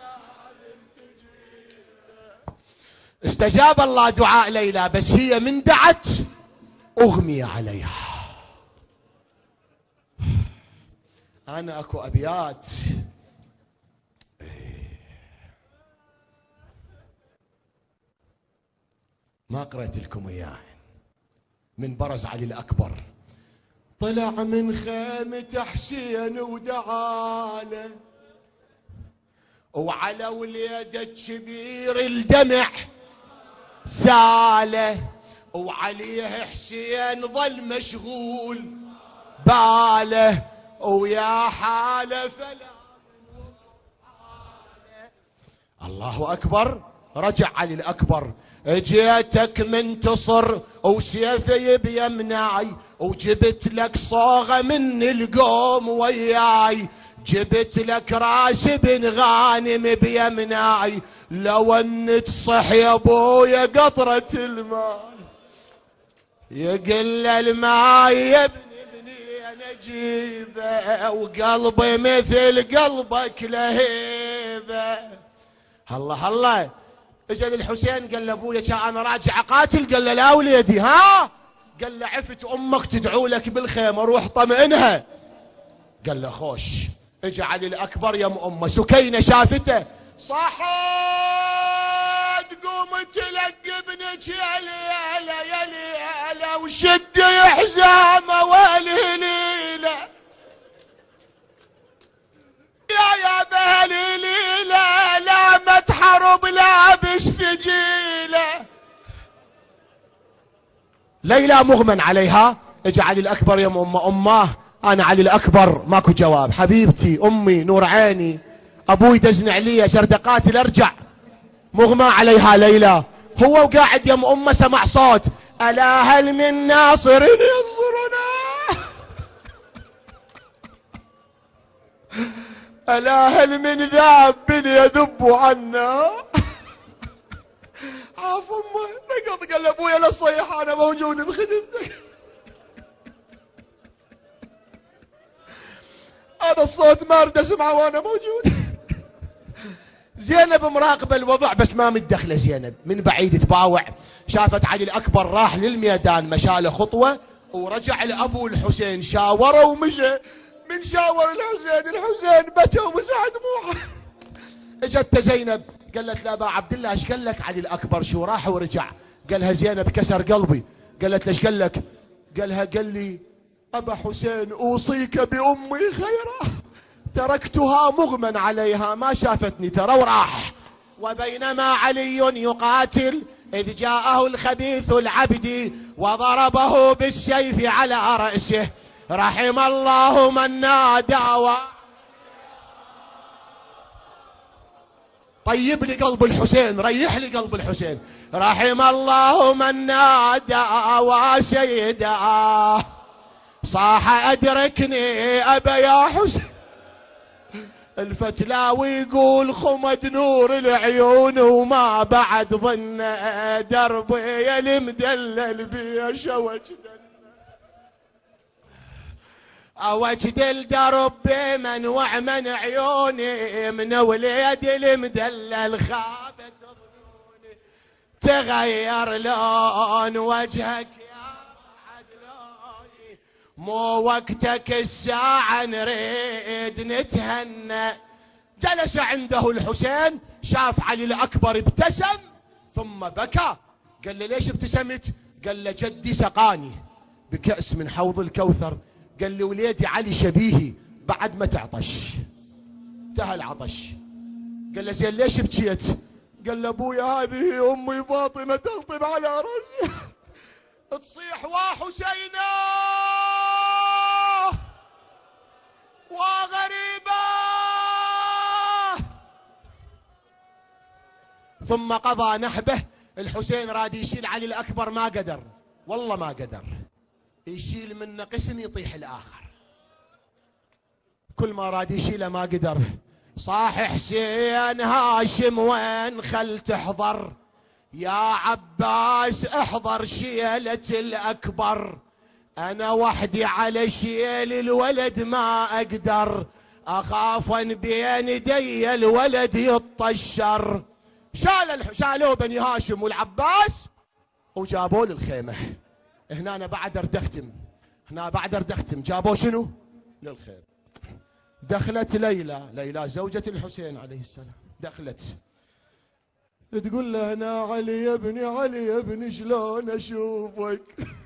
استجاب الله دعاء ليلى، بس هي من دعت اغمي عليها. انا اكو ابيات ما قرأت لكم اياه. من برز علي الاكبر طلع من خيمة حسين ودعاله، وعلى وليده الكبير الدمع ساله، وعليه حسين ظل مشغول باله، ويا حاله فلا الله اكبر. رجع علي الاكبر: اجيتك منتصر وسيفي بيمناي وجبت لك صوغة من القوم وياي، جبت لك راس بن غانم بيمناي، لو ان تصح يا ابويا قطرة الماء يقل الماء يا ابني انا اجيبه، وقلبي مثل قلبك لهيبه. الله الله. اجى للحسين قال له ابويا كان انا راجع قاتل، قال له لا وليدي، ها؟ قال له عفت امك تدعو لك بالخيمه، روح طمئنها. قال له خوش. اجى علي الاكبر يم امه سكينه شافته، صحت قوم تلقبنك يا ليله يا ليله، وشد حزامه والهليله يا بهليله، لا حرب لابس ثقيله. ليلى مغمن عليها. اجى علي الاكبر يا امه انا علي الاكبر، ماكو جواب. حبيبتي امي نور عيني، ابوي دزن علي شردقاتي ارجع. مغمى عليها ليلى، هو وقاعد يم امه سمع صوت الا هل من ناصر ينصرنا، الا هل من ذاب يذب عنا. عاف امه نقض، قال ابويا لا صيح انا موجود بخدمتك. هذا الصوت ما اريد اسمعه وانا موجود. زينب مراقبه الوضع بس ما متدخله. زينب من بعيد تباوع، شافت علي الاكبر راح للميدان، مشاله خطوه ورجع لابو الحسين، شاوره ومشى. من شاور الحسين بكى ومسح دموعه. اجت زينب قالت له ابا عبد الله ايش قال لك علي الاكبر، شو راح ورجع؟ قالها زينب كسر قلبي. قالت له ايش قال لك؟ قالها قال لي ابا حسين اوصيك بامي خيرا، تركتها مغمى عليها ما شافتني ترى وراح. وبينما علي يقاتل اذ جاءه الخبيث العبد وضربه بالسيف على رأسه، رحم الله من نادى طيب لي قلب الحسين، ريح لي قلب الحسين. رحم الله من نادى وسيدا، صاح ادركني ابا يا حسين. الفتلاوي يقول خمد نور العيون وما بعد ظن دربي المدلل بيش اوجدل درب بمن وعمن عيوني، من وليد المدلل خابت ظنوني، تغير لون وجهك يا عدلوني، مو وقتك الساعة نريد نتهنى. جلس عنده الحسين، شاف علي الأكبر ابتسم ثم بكى. قال له ليش ابتسمت؟ قال له جدي سقاني بكأس من حوض الكوثر، قال لي وليدي علي شبيهي بعد ما تعطش، انتهى العطش. قال له زين ليش بكيت؟ قال له ابويا هذه امي فاطمه تغطب على راسي تصيح وحسينا وغريبه. ثم قضى نحبه. الحسين راد يشيل علي الاكبر ما قدر، والله ما قدر، يشيل منه قسم يطيح الاخر، كل ما راد يشيله ما قدر. صاح حسين هاشم وين خل تحضر، يا عباس احضر شيلة الاكبر، انا وحدي على شيل الولد ما اقدر، اخاف ان بين يدي الولد يطشر. شالوه بني هاشم والعباس وجابوه للخيمة. هنا أنا بعد اردختم جابوه شنو للخيمة. دخلت ليلى زوجة الحسين عليه السلام، دخلت تقول له هنا علي يا ابني شلون اشوفك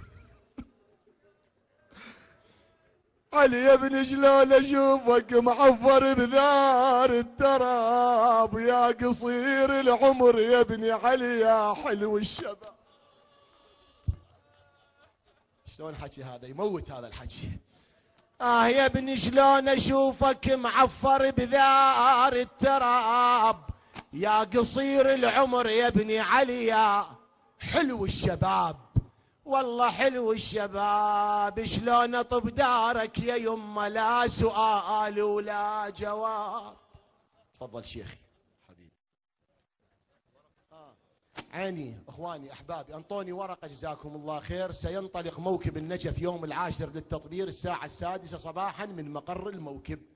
علي يا ابني شلون اشوفك معفر بذار التراب، يا قصير العمر يا ابني علي يا حلو الشباب. شلون حكي هذا؟ يموت هذا الحكي. يا ابني شلون اشوفك معفر بذار التراب، يا قصير العمر يا ابني علي يا حلو الشباب. والله حلو الشباب شلون اطب دارك يا يمه، لا سؤال ولا جواب. تفضل شيخي حبيبي. عيني اخواني احبابي، انطوني ورقه جزاكم الله خير. سينطلق موكب النجف يوم 10 للتطبير الساعه 6 صباحا من مقر الموكب.